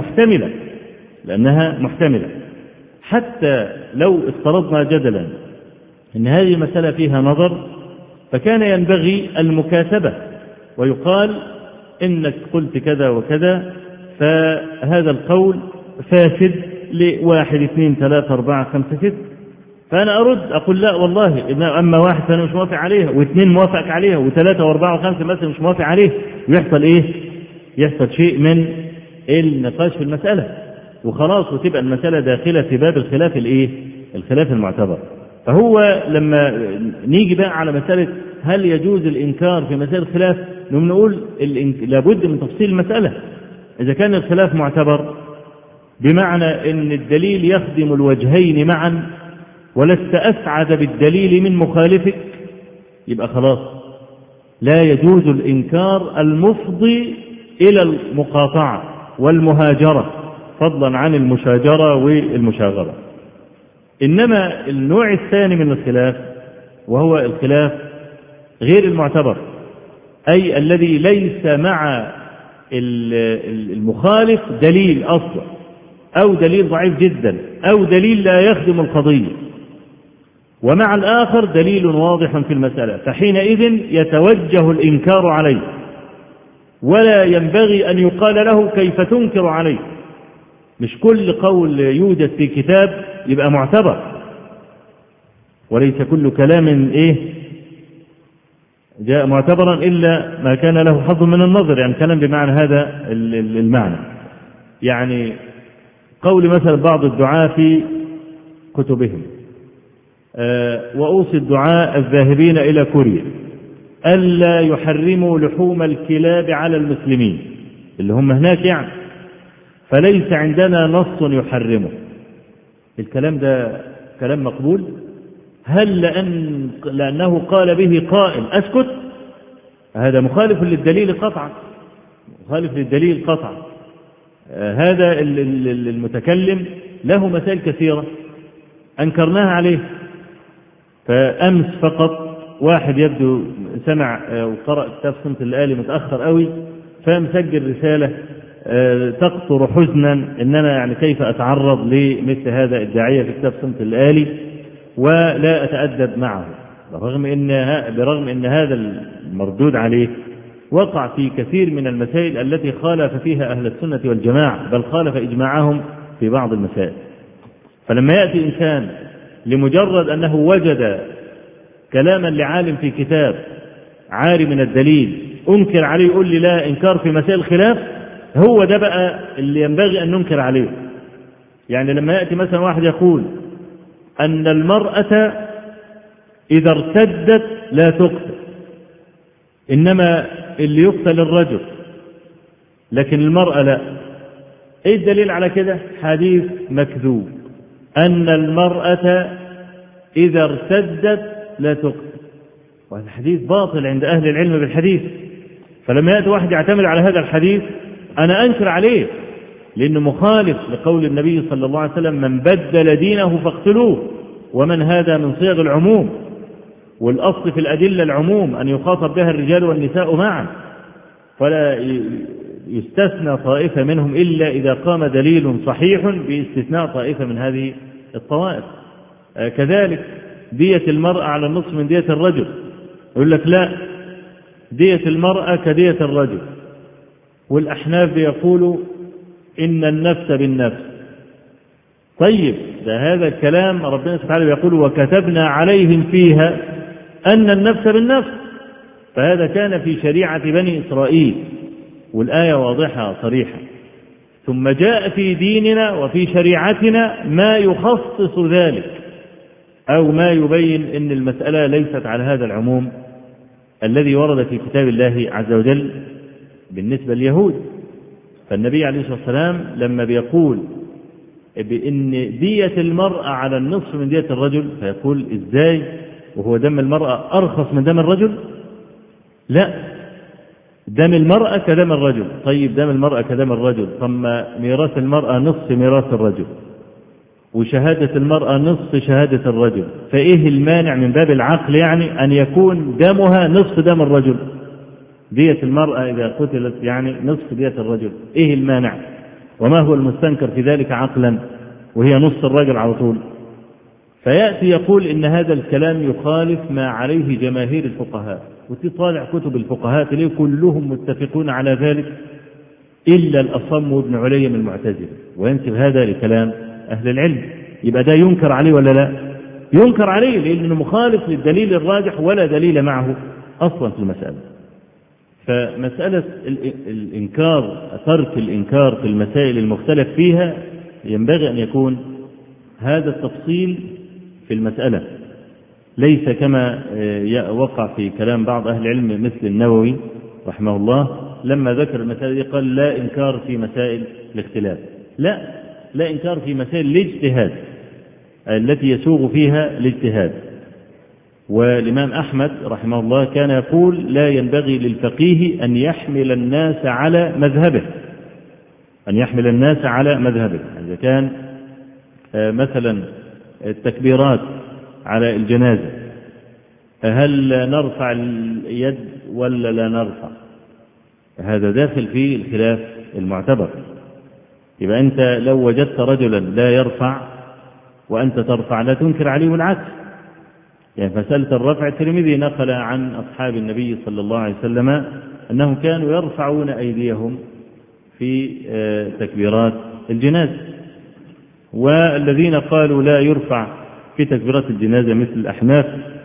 لأنها محتملة. حتى لو افترضنا جدلا أن هذه المسألة فيها نظر فكان ينبغي المكاتبة، ويقال إنك قلت كذا وكذا فهذا القول فاسد ل1 2 3 4 5 6. فأنا أرد أقول لا والله، أما 1 فأنا مش موافق عليها، و2 موافق عليها، و3 و4 و5 مثلا مش موافق عليه، ويحصل يحصل شيء من النقاش في المسألة وخلاص، وتبقى المسألة داخلة في باب الخلاف الخلاف المعتبر. فهو لما نيجي بقى على مسألة هل يجوز الإنكار في مسألة الخلاف، نقول لابد من تفصيل المسألة. إذا كان الخلاف معتبر بمعنى أن الدليل يخدم الوجهين معا ولست أسعد بالدليل من مخالفك، يبقى خلاص لا يجوز الإنكار المفضي إلى المقاطعة والمهاجرة، فضلا عن المشاجرة والمشاغرة. إنما النوع الثاني من الخلاف وهو الخلاف غير المعتبر، أي الذي ليس مع المخالف دليل أصلا، أو دليل ضعيف جدا، أو دليل لا يخدم القضية، ومع الآخر دليل واضح في المسألة، فحينئذ يتوجه الإنكار عليه، ولا ينبغي أن يقال له كيف تنكر عليه. مش كل قول يوجد في كتاب يبقى معتبر، وليس كل كلام جاء معتبرا إلا ما كان له حظ من النظر، يعني كلام بمعنى هذا المعنى. يعني قول مثلا بعض الدعاة في كتبهم: وأوصي الدعاء الذاهبين إلى كوريا ألا يحرموا لحوم الكلاب على المسلمين اللي هم هناك، يعني فليس عندنا نص يحرمه. الكلام ده كلام مقبول؟ هل لأنه قال به قائل أسكت؟ هذا مخالف للدليل قطعا، هذا المتكلم له مسائل كثيرة أنكرناها عليه. فأمس فقط واحد يبدو سمع وقرأ كتاب صمت الليالي متأخر قوي، فمسجل رسالة تقطر حزنا إن أنا يعني كيف أتعرض لمثل هذا الداعية في كتاب صمت الليالي ولا أتأدب معه، برغم إن هذا المردود عليه وقع في كثير من المسائل التي خالف فيها أهل السنة والجماعة، بل خالف إجماعهم في بعض المسائل. فلما يأتي إنسان لمجرد أنه وجد كلاما لعالم في كتاب عاري من الدليل أنكر عليه، يقول لي لا إنكار في مسائل الخلاف، هو ده بقى اللي ينبغي أن ننكر عليه. يعني لما يأتي مثلا واحد يقول أن المرأة إذا ارتدت لا تقتل، إنما اللي يقتل الرجل لكن المرأة لا. إيه الدليل على كده؟ حديث مكذوب أن المرأة إذا ارتدت لا تقتل، وهذا الحديث باطل عند أهل العلم بالحديث. فلما يأتي واحد يعتمد على هذا الحديث أنا أنكر عليه، لأنه مخالف لقول النبي صلى الله عليه وسلم: من بدل دينه فاقتلوه. ومن هذا من صيغ العموم، والأصل في الأدلة العموم أن يخاطب بها الرجال والنساء معا، فلا يستثنى طائفة منهم إلا إذا قام دليل صحيح باستثناء طائفة من هذه الطوائف. كذلك دية المرأة على النصف من دية الرجل، يقول لك لا، دية المرأة كدية الرجل. والأحناف بيقولوا إن النفس بالنفس. طيب ده هذا الكلام ربنا سبحانه بيقول: وكتبنا عليهم فيها أن النفس بالنفس. فهذا كان في شريعة بني إسرائيل، والآية واضحة صريحة. ثم جاء في ديننا وفي شريعتنا ما يخصص ذلك، أو ما يبين أن المسألة ليست على هذا العموم الذي ورد في كتاب الله عز وجل بالنسبة لليهود. فالنبي عليه الصلاة والسلام لما بيقول بأن دية المرأة على النصف من دية الرجل، فيقول: إزاي وهو دم المرأة أرخص من دم الرجل؟ لا، دم المرأة كدم الرجل. طيب دم المرأة كدم الرجل، ثم ميراث المرأة نصف ميراث الرجل، وشهادة المرأة نصف شهادة الرجل، فإيه المانع من باب العقل يعني أن يكون دمها نصف دم الرجل؟ دية المرأة إذا قتلت يعني نصف دية الرجل، إيه المانع؟ وما هو المستنكر في ذلك عقلا وهي نصف الرجل على طول؟ فيأتي يقول إن هذا الكلام يخالف ما عليه جماهير الفقهاء، وتطالع كتب الفقهاء تلاقي كلهم متفقون على ذلك إلا الأصم وابن علي من المعتزلة، وينسب هذا لكلام أهل العلم. يبقى ده ينكر عليه ولا لا؟ ينكر عليه، لأنه مخالف للدليل الراجح ولا دليل معه أصلا في المسألة. فمسألة الإنكار، ترك الإنكار في المسائل المختلف فيها، ينبغي أن يكون هذا التفصيل في المسألة، ليس كما وقع في كلام بعض أهل العلم مثل النووي رحمه الله لما ذكر المسألة دي قال: لا إنكار في مسائل الاختلاف. لا إنكار في مسائل الاجتهاد التي يسوغ فيها الاجتهاد. والإمام أحمد رحمه الله كان يقول: لا ينبغي للفقيه أن يحمل الناس على مذهبه، إذا كان مثلا التكبيرات على الجنازة، هل نرفع اليد ولا لا نرفع؟ هذا داخل في الخلاف المعتبر. يبقى أنت لو وجدت رجلا لا يرفع وأنت ترفع لا تنكر عليه، والعكس. يعني مسألة الرفع الترمذي نقل عن أصحاب النبي صلى الله عليه وسلم أنهم كانوا يرفعون أيديهم في تكبيرات الجنازة، والذين قالوا لا يرفع في تكبيرات الجنازة مثل الأحناف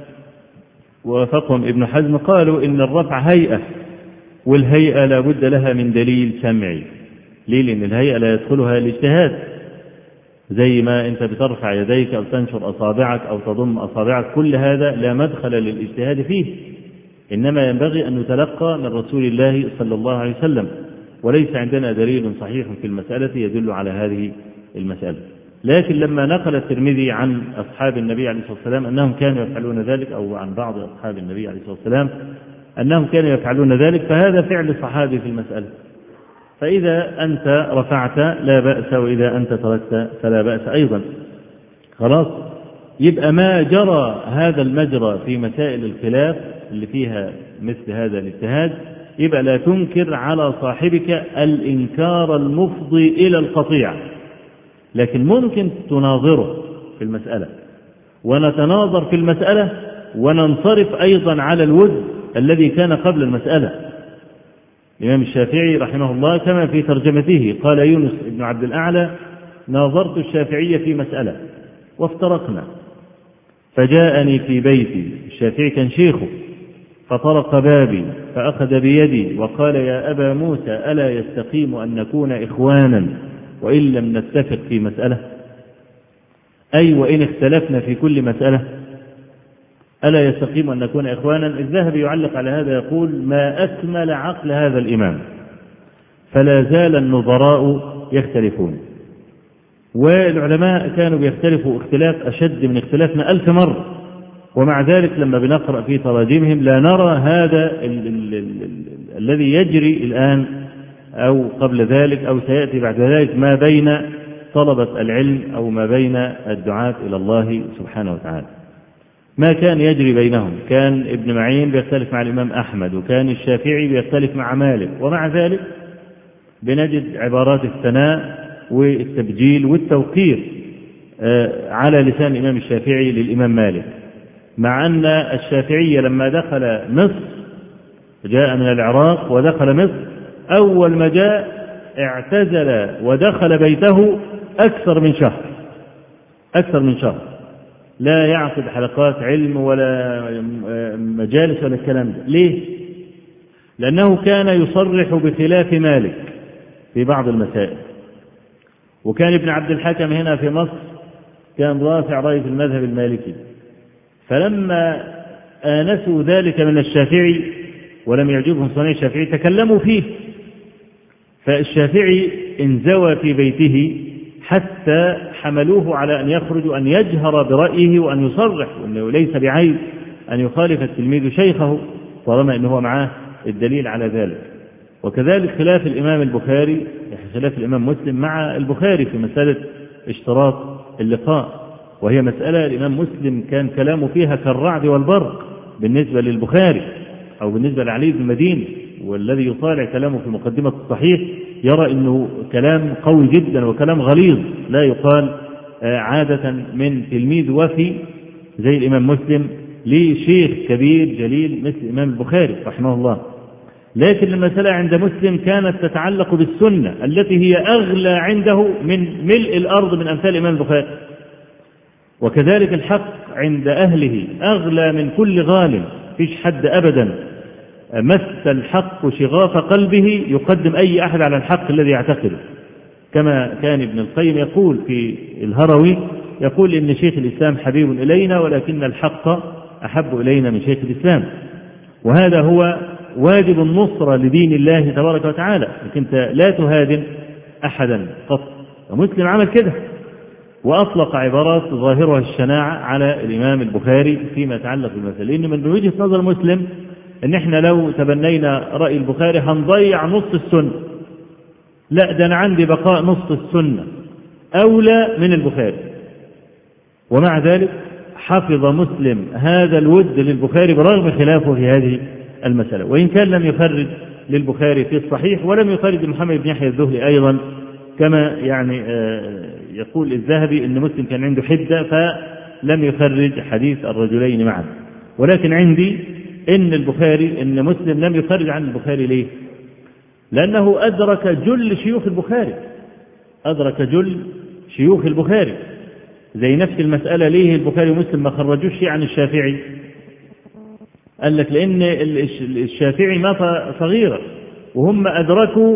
ووافقهم ابن حزم قالوا إن الرفع هيئة، والهيئة لا بد لها من دليل سمعي. ليه؟ لأن الهيئة لا يدخلها الاجتهاد، زي ما أنت بترفع يديك أو تنشر أصابعك أو تضم أصابعك، كل هذا لا مدخل للاجتهاد فيه، إنما ينبغي أن نتلقى من رسول الله صلى الله عليه وسلم، وليس عندنا دليل صحيح في المسألة يدل على هذه المسألة. لكن لما نقل الترمذي عن أصحاب النبي عليه الصلاة والسلام أنهم كانوا يفعلون ذلك، أو عن بعض أصحاب النبي عليه الصلاة والسلام أنهم كانوا يفعلون ذلك، فهذا فعل صحابي في المسألة. فإذا أنت رفعت لا بأس، وإذا أنت تركت فلا بأس أيضا. خلاص، يبقى ما جرى هذا المجرى في مسائل الخلاف اللي فيها مثل هذا الاجتهاد، يبقى لا تنكر على صاحبك الإنكار المفضي إلى القطيع، لكن ممكن تناظره في المسألة، ونتناظر في المسألة وننصرف أيضا على الود الذي كان قبل المسألة. الإمام الشافعي رحمه الله كما في ترجمته قال يونس بن عبد الأعلى: ناظرت الشافعية في مسألة وافترقنا، فجاءني في بيتي، الشافعي كان شيخه، فطرق بابي فأخذ بيدي وقال: يا أبا موسى، ألا يستقيم أن نكون إخوانا وإن لم نتفق في مسألة؟ أي وإن اختلفنا في كل مسألة. ألا يستقيم أن نكون إخوانا؟ الذهبي يعلق على هذا يقول: ما أكمل عقل هذا الإمام، فلا زال النظراء يختلفون، والعلماء كانوا بيختلفوا اختلاف أشد من اختلافنا 1000 مرة، ومع ذلك لما بنقرأ في تراجمهم لا نرى هذا الذي يجري الآن أو قبل ذلك أو سيأتي بعد ذلك ما بين طلبة العلم أو ما بين الدعاة إلى الله سبحانه وتعالى. ما كان يجري بينهم، كان ابن معين بيختلف مع الإمام أحمد، وكان الشافعي بيختلف مع مالك، ومع ذلك بنجد عبارات الثناء والتبجيل والتوقير على لسان الإمام الشافعي للإمام مالك، مع أن الشافعي لما دخل مصر، جاء من العراق ودخل مصر، أول ما جاء اعتزل ودخل بيته أكثر من شهر، لا يعقد حلقات علم ولا مجالس ولا الكلام ده. ليه؟ لأنه كان يصرح بخلاف مالك في بعض المسائل، وكان ابن عبد الحكم هنا في مصر كان رافع رأي في المذهب المالكي، فلما آنسوا ذلك من الشافعي ولم يعجبهم صنيع الشافعي تكلموا فيه، فالشافعي انزوى في بيته حتى حملوه على أن يخرج وأن يجهر برأيه وأن يصرح، وأنه ليس بعيب أن يخالف التلميذ شيخه طالما أنه معاه الدليل على ذلك. وكذلك خلاف الإمام البخاري، خلاف الإمام مسلم مع البخاري في مسألة اشتراط اللقاء، وهي مسألة الإمام مسلم كان كلامه فيها كالرعد والبرق بالنسبة للبخاري أو بالنسبة لعلي بن المديني، والذي يطالع كلامه في مقدمة الصحيح يرى أنه كلام قوي جدا وكلام غليظ لا يقال عادة من تلميذ وفي زي الإمام مسلم لشيخ كبير جليل مثل الإمام البخاري رحمه الله. لكن المسألة عند مسلم كانت تتعلق بالسنة التي هي أغلى عنده من ملء الأرض من أمثال الإمام البخاري، وكذلك الحق عند أهله أغلى من كل غال، فيش حد أبدا مس الحق شغاف قلبه يقدم أي أحد على الحق الذي يعتقده، كما كان ابن القيم يقول في الهروي، يقول إن شيخ الإسلام حبيب إلينا ولكن الحق أحب إلينا من شيخ الإسلام. وهذا هو واجب النصرة لدين الله تبارك وتعالى، لكن أنت لا تهادن أحدا قط. ومسلم عمل كده وأطلق عبارات ظاهرها الشناعة على الإمام البخاري فيما يتعلق بالمسألة، لأن من وجهة نظر مسلم إن إحنا لو تبنينا رأي البخاري هنضيع نص السنة، لا ده أنا عندي بقاء نص السنة أولى من البخاري. ومع ذلك حفظ مسلم هذا الود للبخاري برغم خلافه في هذه المسألة، وإن كان لم يخرج للبخاري في الصحيح ولم يخرج لمحمد بن يحيى الذهلي أيضا، كما يعني يقول الذهبي إن مسلم كان عنده حدة فلم يخرج حديث الرجلين معا. ولكن عندي إن مسلم لم يخرج عن البخاري. ليه؟ لأنه أدرك جل شيوخ البخاري، زي نفس المسألة ليه البخاري ومسلم ما خرجوش شيء عن الشافعي؟ قال لك لأن الشافعي مات صغيرا وهم أدركوا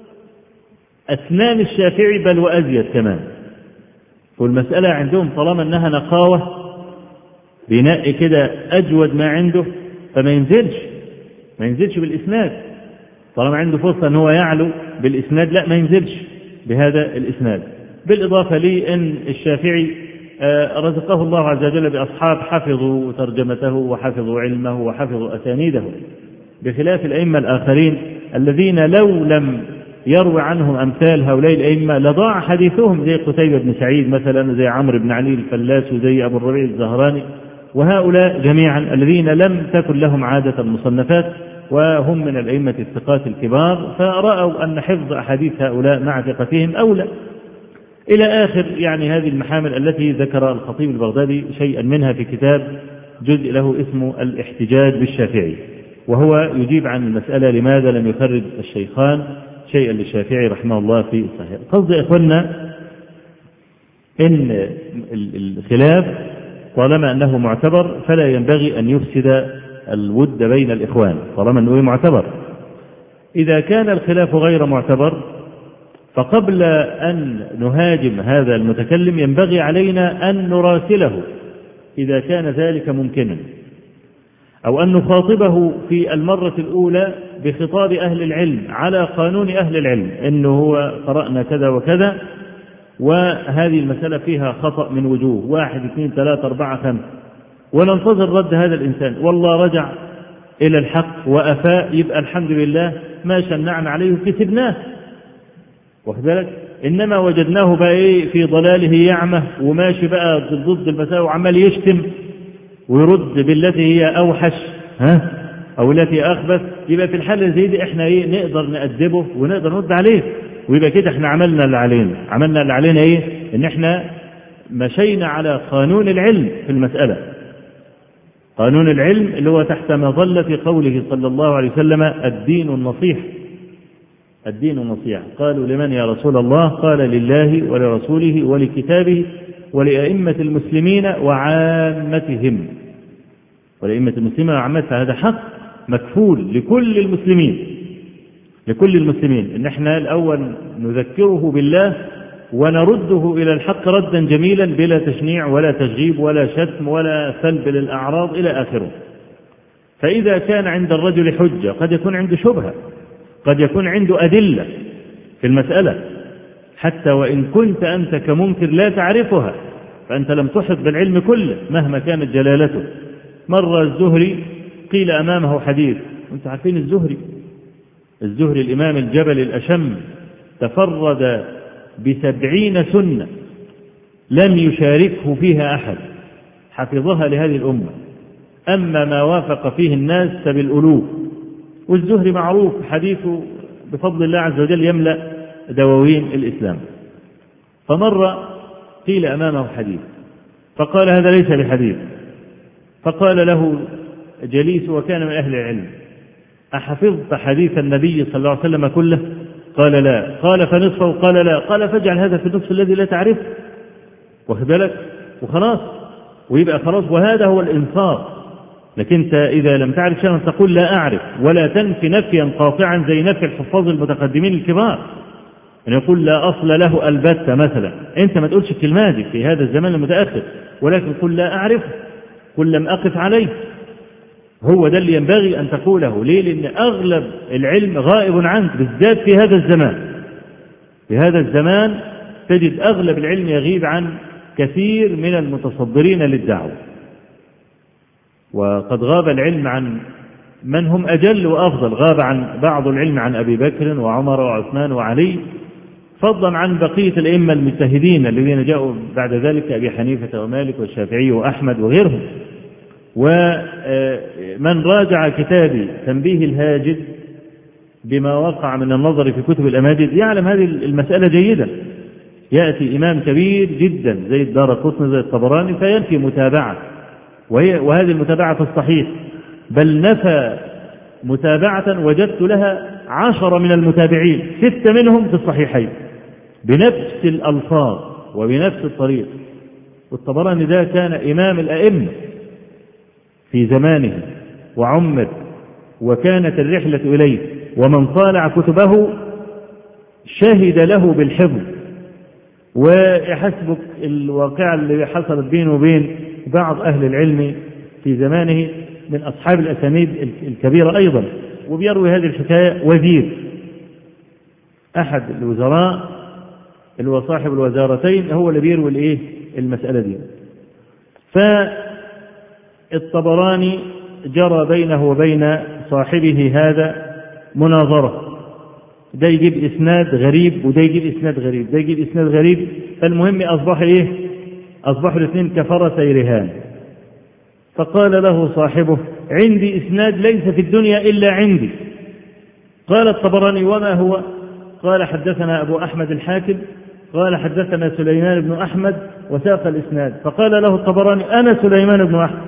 أسنان الشافعي بل وأزيد كمان، والمسألة عندهم طالما أنها نقاوة بناء كده أجود ما عنده فما ينزلش بالإسناد، طالما عنده فرصة أنه يعلو بالإسناد لا ما ينزلش بهذا الإسناد. بالإضافة لي أن الشافعي رزقه الله عز وجل بأصحاب حفظوا ترجمته وحفظوا علمه وحفظوا أسانيده، بخلاف الأئمة الآخرين الذين لو لم يروي عنهم أمثال هؤلاء الأئمة لضاع حديثهم، زي قتيبة بن سعيد مثلا، زي عمرو بن علي الفلاس، وزي أبو الربيع الزهراني، وهؤلاء جميعا الذين لم تكن لهم عادة المصنفات وهم من الأئمة الثقات الكبار، فرأوا أن حفظ أحاديث هؤلاء مع ثقتهم أولى إلى آخر يعني هذه المحامل التي ذكر الخطيب البغدادي شيئا منها في كتاب جزء له اسمه الاحتجاج بالشافعي، وهو يجيب عن المسألة لماذا لم يخرج الشيخان شيئا للشافعي رحمه الله في الصحيح. قصد إخواننا إن الخلاف طالما أنه معتبر فلا ينبغي أن يفسد الود بين الإخوان طالما أنه معتبر. إذا كان الخلاف غير معتبر فقبل أن نهاجم هذا المتكلم ينبغي علينا أن نراسله إذا كان ذلك ممكنا، أو أن نخاطبه في المرة الأولى بخطاب أهل العلم على قانون أهل العلم، إنه هو قرأنا كذا وكذا وهذه المسألة فيها خطأ من وجوه 1 2 3 4 5، وننتظر رد هذا الإنسان، والله رجع إلى الحق وأفاء يبقى الحمد لله ما شنعنا عليه كسبناه، واخد بالك؟ إنما وجدناه بقى إيه في ضلاله يعمه وماشي بقى ضد المساء وعمال يشتم ويرد بالتي هي أوحش أو التي أخبث، يبقى في الحالة زي دي إحنا إيه نقدر نأدبه ونقدر نرد عليه، ويبقى كده إحنا عملنا اللي علينا. عملنا اللي علينا إيه؟ إن إحنا مشينا على قانون العلم في المسألة، قانون العلم اللي هو تحت مظلة قوله صلى الله عليه وسلم الدين النصيحة. الدين النصيحة. قالوا لمن يا رسول الله؟ قال لله ولرسوله ولكتابه ولأئمة المسلمين وعامتهم. ولأئمة المسلمين وعامتها، هذا حق مكفول لكل المسلمين، لكل المسلمين، إن احنا الأول نذكره بالله ونرده إلى الحق ردا جميلا بلا تشنيع ولا تشغيب ولا شتم ولا سلب للأعراض إلى آخره. فإذا كان عند الرجل حجة، قد يكون عنده شبهة، قد يكون عنده أدلة في المسألة، حتى وإن كنت أنت كمنكر لا تعرفها، فأنت لم تحط بالعلم كله مهما كانت جلالته. مرة الزهري قيل أمامه حديث، أنتم عارفين الزهري الإمام الجبل الأشم تفرد ب70 سنة لم يشاركه فيها أحد، حفظها لهذه الأمة، أما ما وافق فيه الناس فبالألوف. والزهري معروف حديثه بفضل الله عز وجل يملأ دواوين الإسلام. فمرة قيل أمامه حديث فقال هذا ليس بحديث، فقال له جليس وكان من أهل العلم أحفظت حديث النبي صلى الله عليه وسلم كله؟ قال لا. قال فنصفه؟ قال لا. قال فاجعل هذا في النصف الذي لا تعرفه، واخد بالك؟ وخلاص، ويبقى خلاص، وهذا هو الإنصاف. لكن أنت إذا لم تعرف شيئا تقول لا أعرف، ولا تنفي نفيا قاطعا زي نفي الحفاظ المتقدمين الكبار، أن يقول لا أصل له البتة مثلا. أنت ما تقولش الكلمة دي في هذا الزمان المتأخر، ولكن قل لا أعرف، قل لم أقف عليه. هو ده اللي ينبغي أن تقوله. ليه؟ لأن أغلب العلم غائب عنك، بالذات في هذا الزمان. في هذا الزمان تجد أغلب العلم يغيب عن كثير من المتصدرين للدعوة، وقد غاب العلم عن من هم أجل وأفضل. غاب عن بعض العلم عن أبي بكر وعمر وعثمان وعلي، فضلا عن بقية الأئمة المجتهدين الذين جاءوا بعد ذلك، أبي حنيفة ومالك والشافعي وأحمد وغيرهم. ومن راجع كتابي تنبيه الهاجد بما وقع من النظر في كتب الأماجد يعلم هذه المسألة جيدا. يأتي إمام كبير جدا زي الدارقطني زي الطبراني فينفي متابعة، وهذه المتابعة في الصحيح، بل نفى متابعة وجدت لها 10 من المتابعين، 6 منهم في الصحيحين بنفس الألفاظ وبنفس الطريق. والطبراني ده كان إمام الأئمة في زمانه وعمر، وكانت الرحلة إليه، ومن طالع كتبه شهد له بالحفظ. ويحسبك الواقع اللي حصلت بينه وبين بعض أهل العلم في زمانه من أصحاب الأسانيد الكبيرة أيضا. وبيروي هذه الحكاية وزير أحد الوزراء اللي هو صاحب الوزارتين هو اللي بيروي المسألة دي. فالطبراني جرى بينه وبين صاحبه هذا مناظرة، ده يجيب إسناد غريب وده يجيب إسناد غريب، ده يجيب إسناد غريب. فالمهم أصبحوا الاثنين كفرسي رهان. فقال له صاحبه عندي إسناد ليس في الدنيا إلا عندي. قال الطبراني وما هو؟ قال حدثنا أبو أحمد الحاكم قال حدثنا سليمان بن أحمد وساق الإسناد. فقال له الطبراني أنا سليمان بن أحمد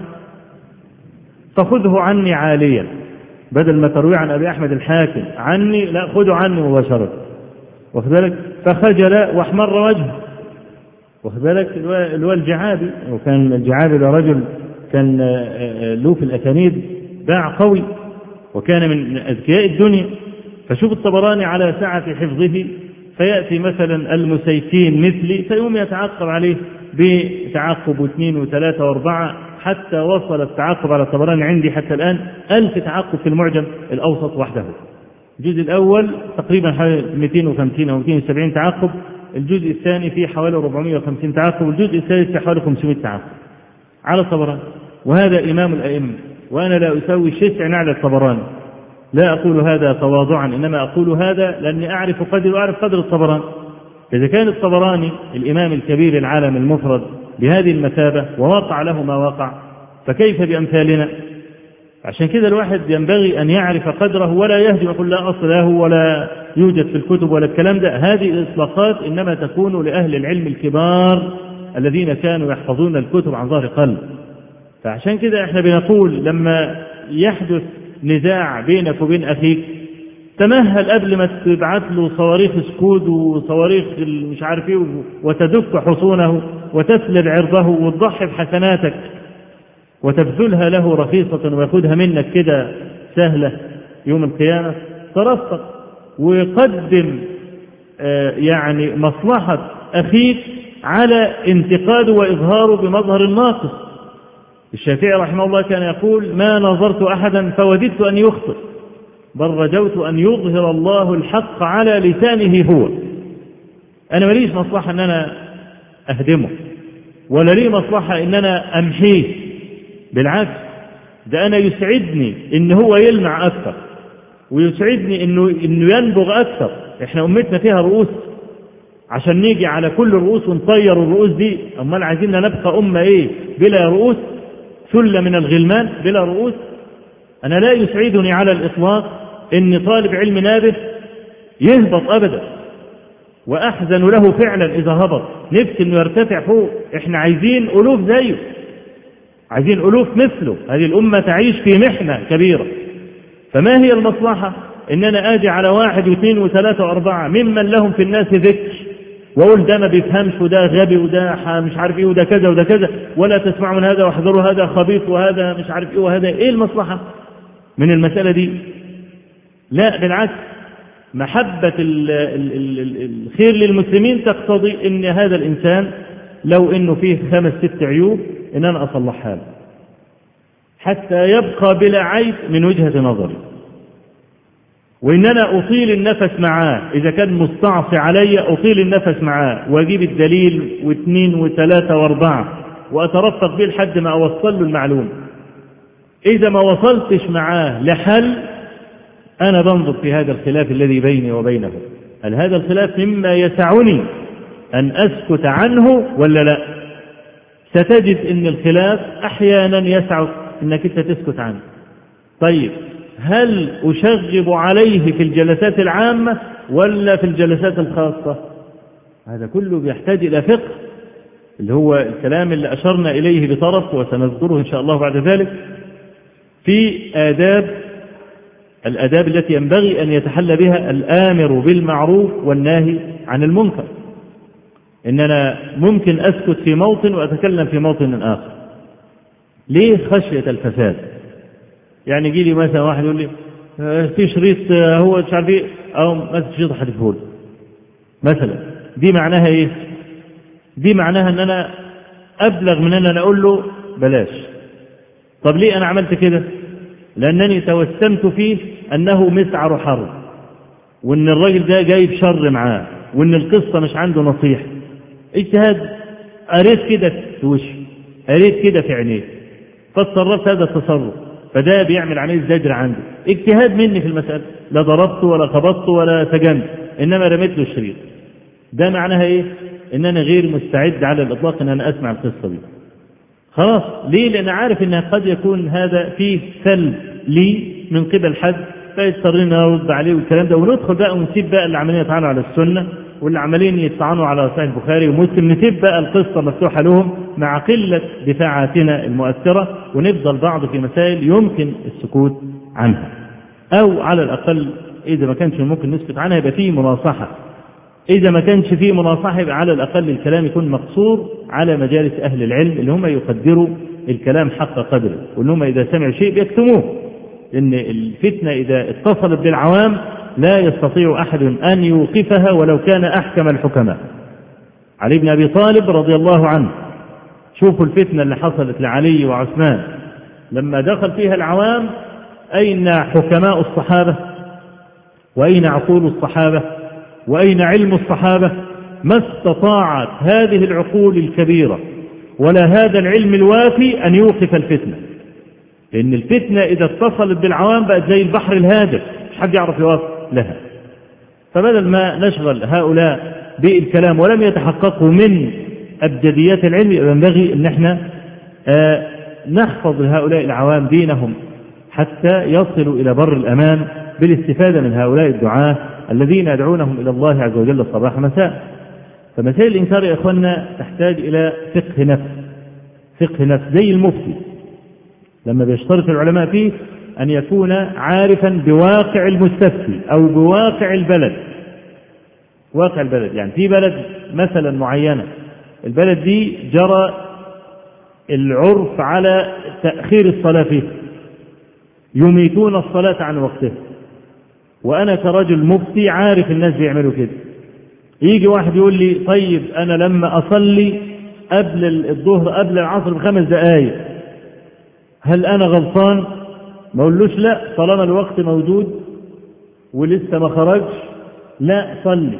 فخذه عني عاليا، بدل ما تروي عن أبي أحمد الحاكم عني، لا خذه عني مباشرة، واخد بالك؟ فخجل واحمر وجهه، واخد بالك؟ اللي هو الجعابي، وكان الجعابي ده رجل كان له في الأسانيد باع قوي وكان من أذكياء الدنيا. فشوف الطبراني على سعة حفظه، فيأتي مثلا المسيكين مثلي فيقوم يتعقب عليه بتعقب 2 و3 و4، حتى وصل التعاقب على الطبراني عندي حتى الآن 1000 تعاقب في المعجم الأوسط وحده. الجزء الأول تقريبا حوالي 250 أو 270 تعاقب، الجزء الثاني فيه حوالي 450 تعاقب، والجزء الثالث فيه حوالي 500 تعاقب على الطبراني، وهذا إمام الأئمة، وأنا لا أسوي شسع نعل الطبراني، لا أقول هذا تواضعا، إنما أقول هذا لأني أعرف قدر وأعرف قدر الطبراني. إذا كان الطبراني الإمام الكبير العالم المفرد بهذه المثابة ووقع له ما وقع، فكيف بأمثالنا؟ عشان كده الواحد ينبغي أن يعرف قدره ولا يهجم يقول لا أصل له ولا يوجد في الكتب ولا الكلام ده. هذه الإطلاقات إنما تكون لأهل العلم الكبار الذين كانوا يحفظون الكتب عن ظهر قلب. فعشان كده احنا بنقول لما يحدث نزاع بينك وبين أخيك تمهل قبل ما تبعت له صواريخ سكود وصواريخ مش عارف ايه وتدك حصونه وتسلب عرضه وتضحي بحسناتك وتبذلها له رخيصة ويأخذها منك كده سهلة يوم القيامة. ترفق وقدم يعني مصلحة أخيك على انتقاده وإظهاره بمظهر الناقص. الشافعي رحمه الله كان يقول ما نظرت أحدا فوددت أن يخطئ بل رجوت أن يظهر الله الحق على لسانه هو. أنا ماليش مصلحة أن أنا أهدمه ولا لي مصلحة أن أنا أمحيه، بالعكس ده أنا يسعدني إن هو يلمع أكثر ويسعدني إنه ينبغ أكثر. إحنا أمتنا فيها رؤوس عشان نيجي على كل الرؤوس ونطير الرؤوس دي، أمال عايزين نبقى أمة إيه بلا رؤوس؟ ثلة من الغلمان بلا رؤوس. أنا لا يسعدني على الإطلاق إن طالب علم نابه يهبط أبدا، وأحزن له فعلا إذا هبط، نفسي إنه يرتفع فوق. إحنا عايزين ألوف زيه، عايزين ألوف مثله. هذه الأمة تعيش في محنة كبيرة. فما هي المصلحة إن أنا آجي على 1 و2 و3 و4 ممن لهم في الناس ذكر وأقول ده ما بيفهمش وده غبي وده مش عارف إيه وده كذا وده كذا، ولا تسمعوا من هذا واحذروا هذا خبيث وهذا مش عارف إيه وهذا إيه المصلحة من المسألة دي؟ لا بالعكس، محبة الخير للمسلمين تقتضي إن هذا الإنسان لو إنه فيه 5 6 عيوب إن أنا أصلحها له حتى يبقى بلا عيب من وجهة نظري، وإن أنا أطيل النفس معاه. إذا كان مستعصي علي أطيل النفس معاه وأجيب الدليل 2 و3 و4 وأترفق به لحد ما أوصل له المعلومة. إذا ما وصلتش معاه لحل أنا بنظر في هذا الخلاف الذي بيني وبينه، هل هذا الخلاف مما يسعني أن أسكت عنه ولا لا؟ ستجد أن الخلاف أحيانا يسعك أنك أنت تسكت عنه. طيب هل أشغب عليه في الجلسات العامة ولا في الجلسات الخاصة؟ هذا كله بيحتاج إلى فقه، اللي هو الكلام اللي أشرنا إليه بطرف وسنذكره إن شاء الله بعد ذلك في الآداب التي ينبغي أن يتحلى بها الآمر بالمعروف والناهي عن المنكر. إننا ممكن أسكت في موطن وأتكلم في موطن آخر. ليه؟ خشية الفساد. يعني يجي لي مثلا واحد يقول لي في شريط هو مش عارف ايه او مثلا شريط حدفه لي مثلا، دي معناها ايه؟ دي معناها ان انا ابلغ من ان انا اقول له بلاش. طب ليه انا عملت كده؟ لانني توسمت فيه انه مسعر حرب، وان الراجل ده جايب شر معاه، وان القصه مش عنده نصيحه. اجتهاد، قريت كده في وشي، قريت كده في عينيه، فاتصرفت هذا التصرف، فده بيعمل عملية زجر عندي. اجتهاد مني في المسألة، لا ضربته ولا خبطته ولا سجنت، إنما رميت له الشريط. ده معناها إيه؟ إن أنا غير مستعد على الإطلاق إن أنا أسمع القصة دي. خلاص، ليه؟ لأن عارف إن قد يكون هذا فيه سلب لي من قبل حد، فيضطرين أرد عليه والكلام ده، وندخل بقى ونسيب بقى اللي عمالين يطعنوا على السنة واللي عمالين يطعنوا على صحيح البخاري ومسلم، نسيب بقى القصة مفتوحة لهم مع قلة دفاعاتنا المؤثرة، ونفضل بعض في مسائل يمكن السكوت عنها، أو على الأقل إذا ما كانش ممكن نسكت عنها يبقى فيه مناصحة. إذا ما كانش فيه مناصحة يبقى على الأقل الكلام يكون مقصور على مجالس أهل العلم اللي هم يقدروا الكلام حق قدره، وإن هم إذا سمعوا شيء بيكتموه. إن الفتنة إذا اتصلت بالعوام لا يستطيع أحد أن يوقفها ولو كان أحكم الحكماء. علي بن أبي طالب رضي الله عنه شوفوا الفتنة اللي حصلت لعلي وعثمان لما دخل فيها العوام، أين حكماء الصحابة؟ وأين عقول الصحابة؟ وأين علم الصحابة؟ ما استطاعت هذه العقول الكبيرة ولا هذا العلم الوافي أن يوقف الفتنة، لأن الفتنة إذا اتصلت بالعوام بقت زي البحر الهادئ، مش حد يعرف يوقف لها. فبدل ما نشغل هؤلاء بالكلام ولم يتحققوا من أبجديات العلم، ينبغي أن احنا نحفظ لهؤلاء العوام دينهم حتى يصلوا إلى بر الأمان بالاستفادة من هؤلاء الدعاة الذين يدعونهم إلى الله عز وجل صباح مساء. فمسائل الإنكار يا إخواننا تحتاج إلى فقه نفس، فقه نفس زي المفتي لما بيشترط العلماء فيه أن يكون عارفا بواقع المستفتي أو بواقع البلد. واقع البلد يعني في بلد مثلا معينة، البلد دي جرى العرف على تأخير الصلاة فيه، يميتون الصلاة عن وقتها، وأنا كرجل مفتي عارف الناس بيعملوا كده. يجي واحد يقول لي طيب أنا لما أصلي قبل الظهر قبل العصر ب5 دقائق هل أنا غلطان؟ ما أقولوش لا، طالما الوقت موجود ولسه ما خرجش لا صلي،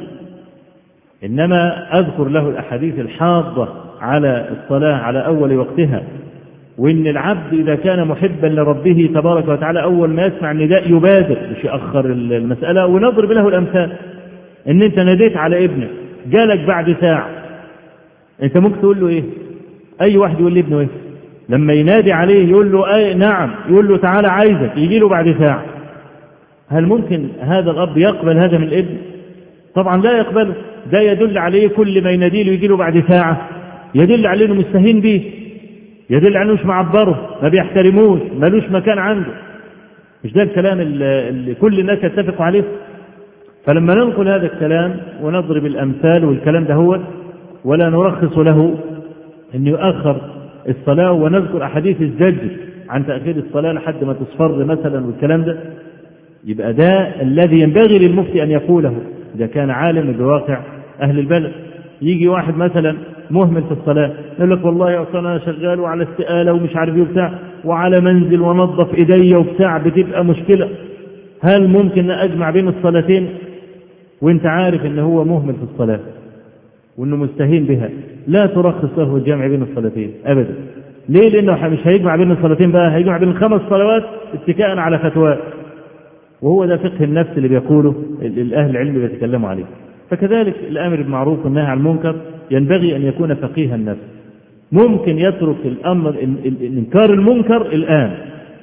إنما أذكر له الأحاديث الحاضة على الصلاة على أول وقتها، وإن العبد إذا كان محبا لربه تبارك وتعالى أول ما يسمع النداء يبادر مش يأخر المسألة. ونضرب له الأمثال، إن أنت ناديت على ابنك جالك بعد ساعة، أنت ممكن تقول له إيه؟ أي واحد يقول لابنه إيه؟ لما ينادي عليه يقول له أي نعم، يقول له تعالى عايزك، يجي له بعد ساعة. هل ممكن هذا الأب يقبل هذا من الابن؟ طبعا لا يقبله. ده يدل عليه كل ما ينادي له يجي له بعد ساعة يدل عليه انه مستهين به، يدل عليه مش معبره، ما بيحترموش، ملوش مكان عنده. مش ده الكلام اللي كل الناس يتفقوا عليه؟ فلما ننقل هذا الكلام ونضرب الأمثال والكلام ده هو ولا نرخص له أن يؤخر الصلاة، ونذكر أحاديث الزجر عن تأخير الصلاة لحد ما تصفر مثلا والكلام ده، يبقى ده الذي ينبغي للمفتي أن يقوله إذا كان عالم بواقع أهل البلد. يجي واحد مثلا مهمل في الصلاة يقول لك والله يا أصلا أنا شغال وعلى استقالة ومش عارف ايه وبتاع وعلى منزل ونظف إيديا وبتاع، بتبقى مشكلة. هل ممكن أجمع بين الصلاتين وانت عارف ان هو مهمل في الصلاة وانه مستهين بها؟ لا ترخص له الجمع بين الصلاتين أبدا. ليه؟ لأنه مش هيجمع بين الصلاتين بقى، هيجمع بين ال5 صلوات اتكاء على فتوى، وهو ده فقه النفس اللي بيقوله الأهل العلم بيتكلموا عليه. فكذلك الأمر بالمعروف والنهي عن المنكر ينبغي أن يكون فقيه النفس، ممكن يترك الأمر إنكار المنكر الآن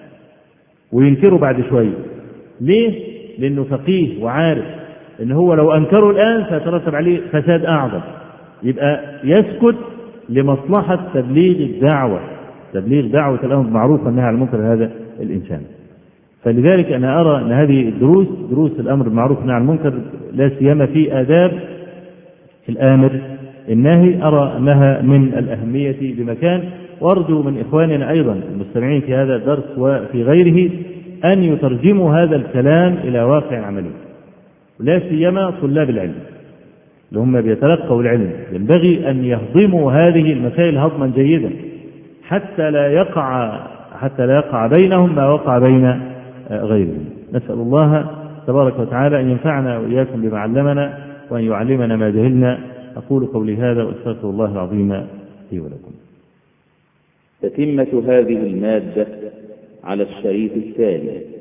وينكره بعد شوية. ليه؟ لأنه فقيه وعارف إن هو لو أنكره الآن سيترتب عليه فساد أعظم، يبقى يسكت لمصلحة تبليغ الدعوة، تبليغ دعوة الأمر بالمعروف والنهي عن المنكر هذا الإنسان. فلذلك أنا أرى أن هذه الدروس، دروس الأمر بالمعروف والنهي عن المنكر لا سيما في آداب الآمر الناهي، أرى أنها من الأهمية بمكان، وأرجو من إخواننا أيضا المستمعين في هذا الدرس وفي غيره أن يترجموا هذا الكلام إلى واقع عملي، لا سيما طلاب العلم اللي هم بيتلقوا العلم، ينبغي أن يهضموا هذه المسائل هضما جيدا حتى لا يقع بينهم ما وقع بين غيرهم. نسأل الله تبارك وتعالى أن ينفعنا وإياكم بما علمنا وأن يعلمنا ما جهلنا. أقول قولي هذا وأستغفر الله العظيم لي ولكم. تتمة هذه المادة على الشريط التالي.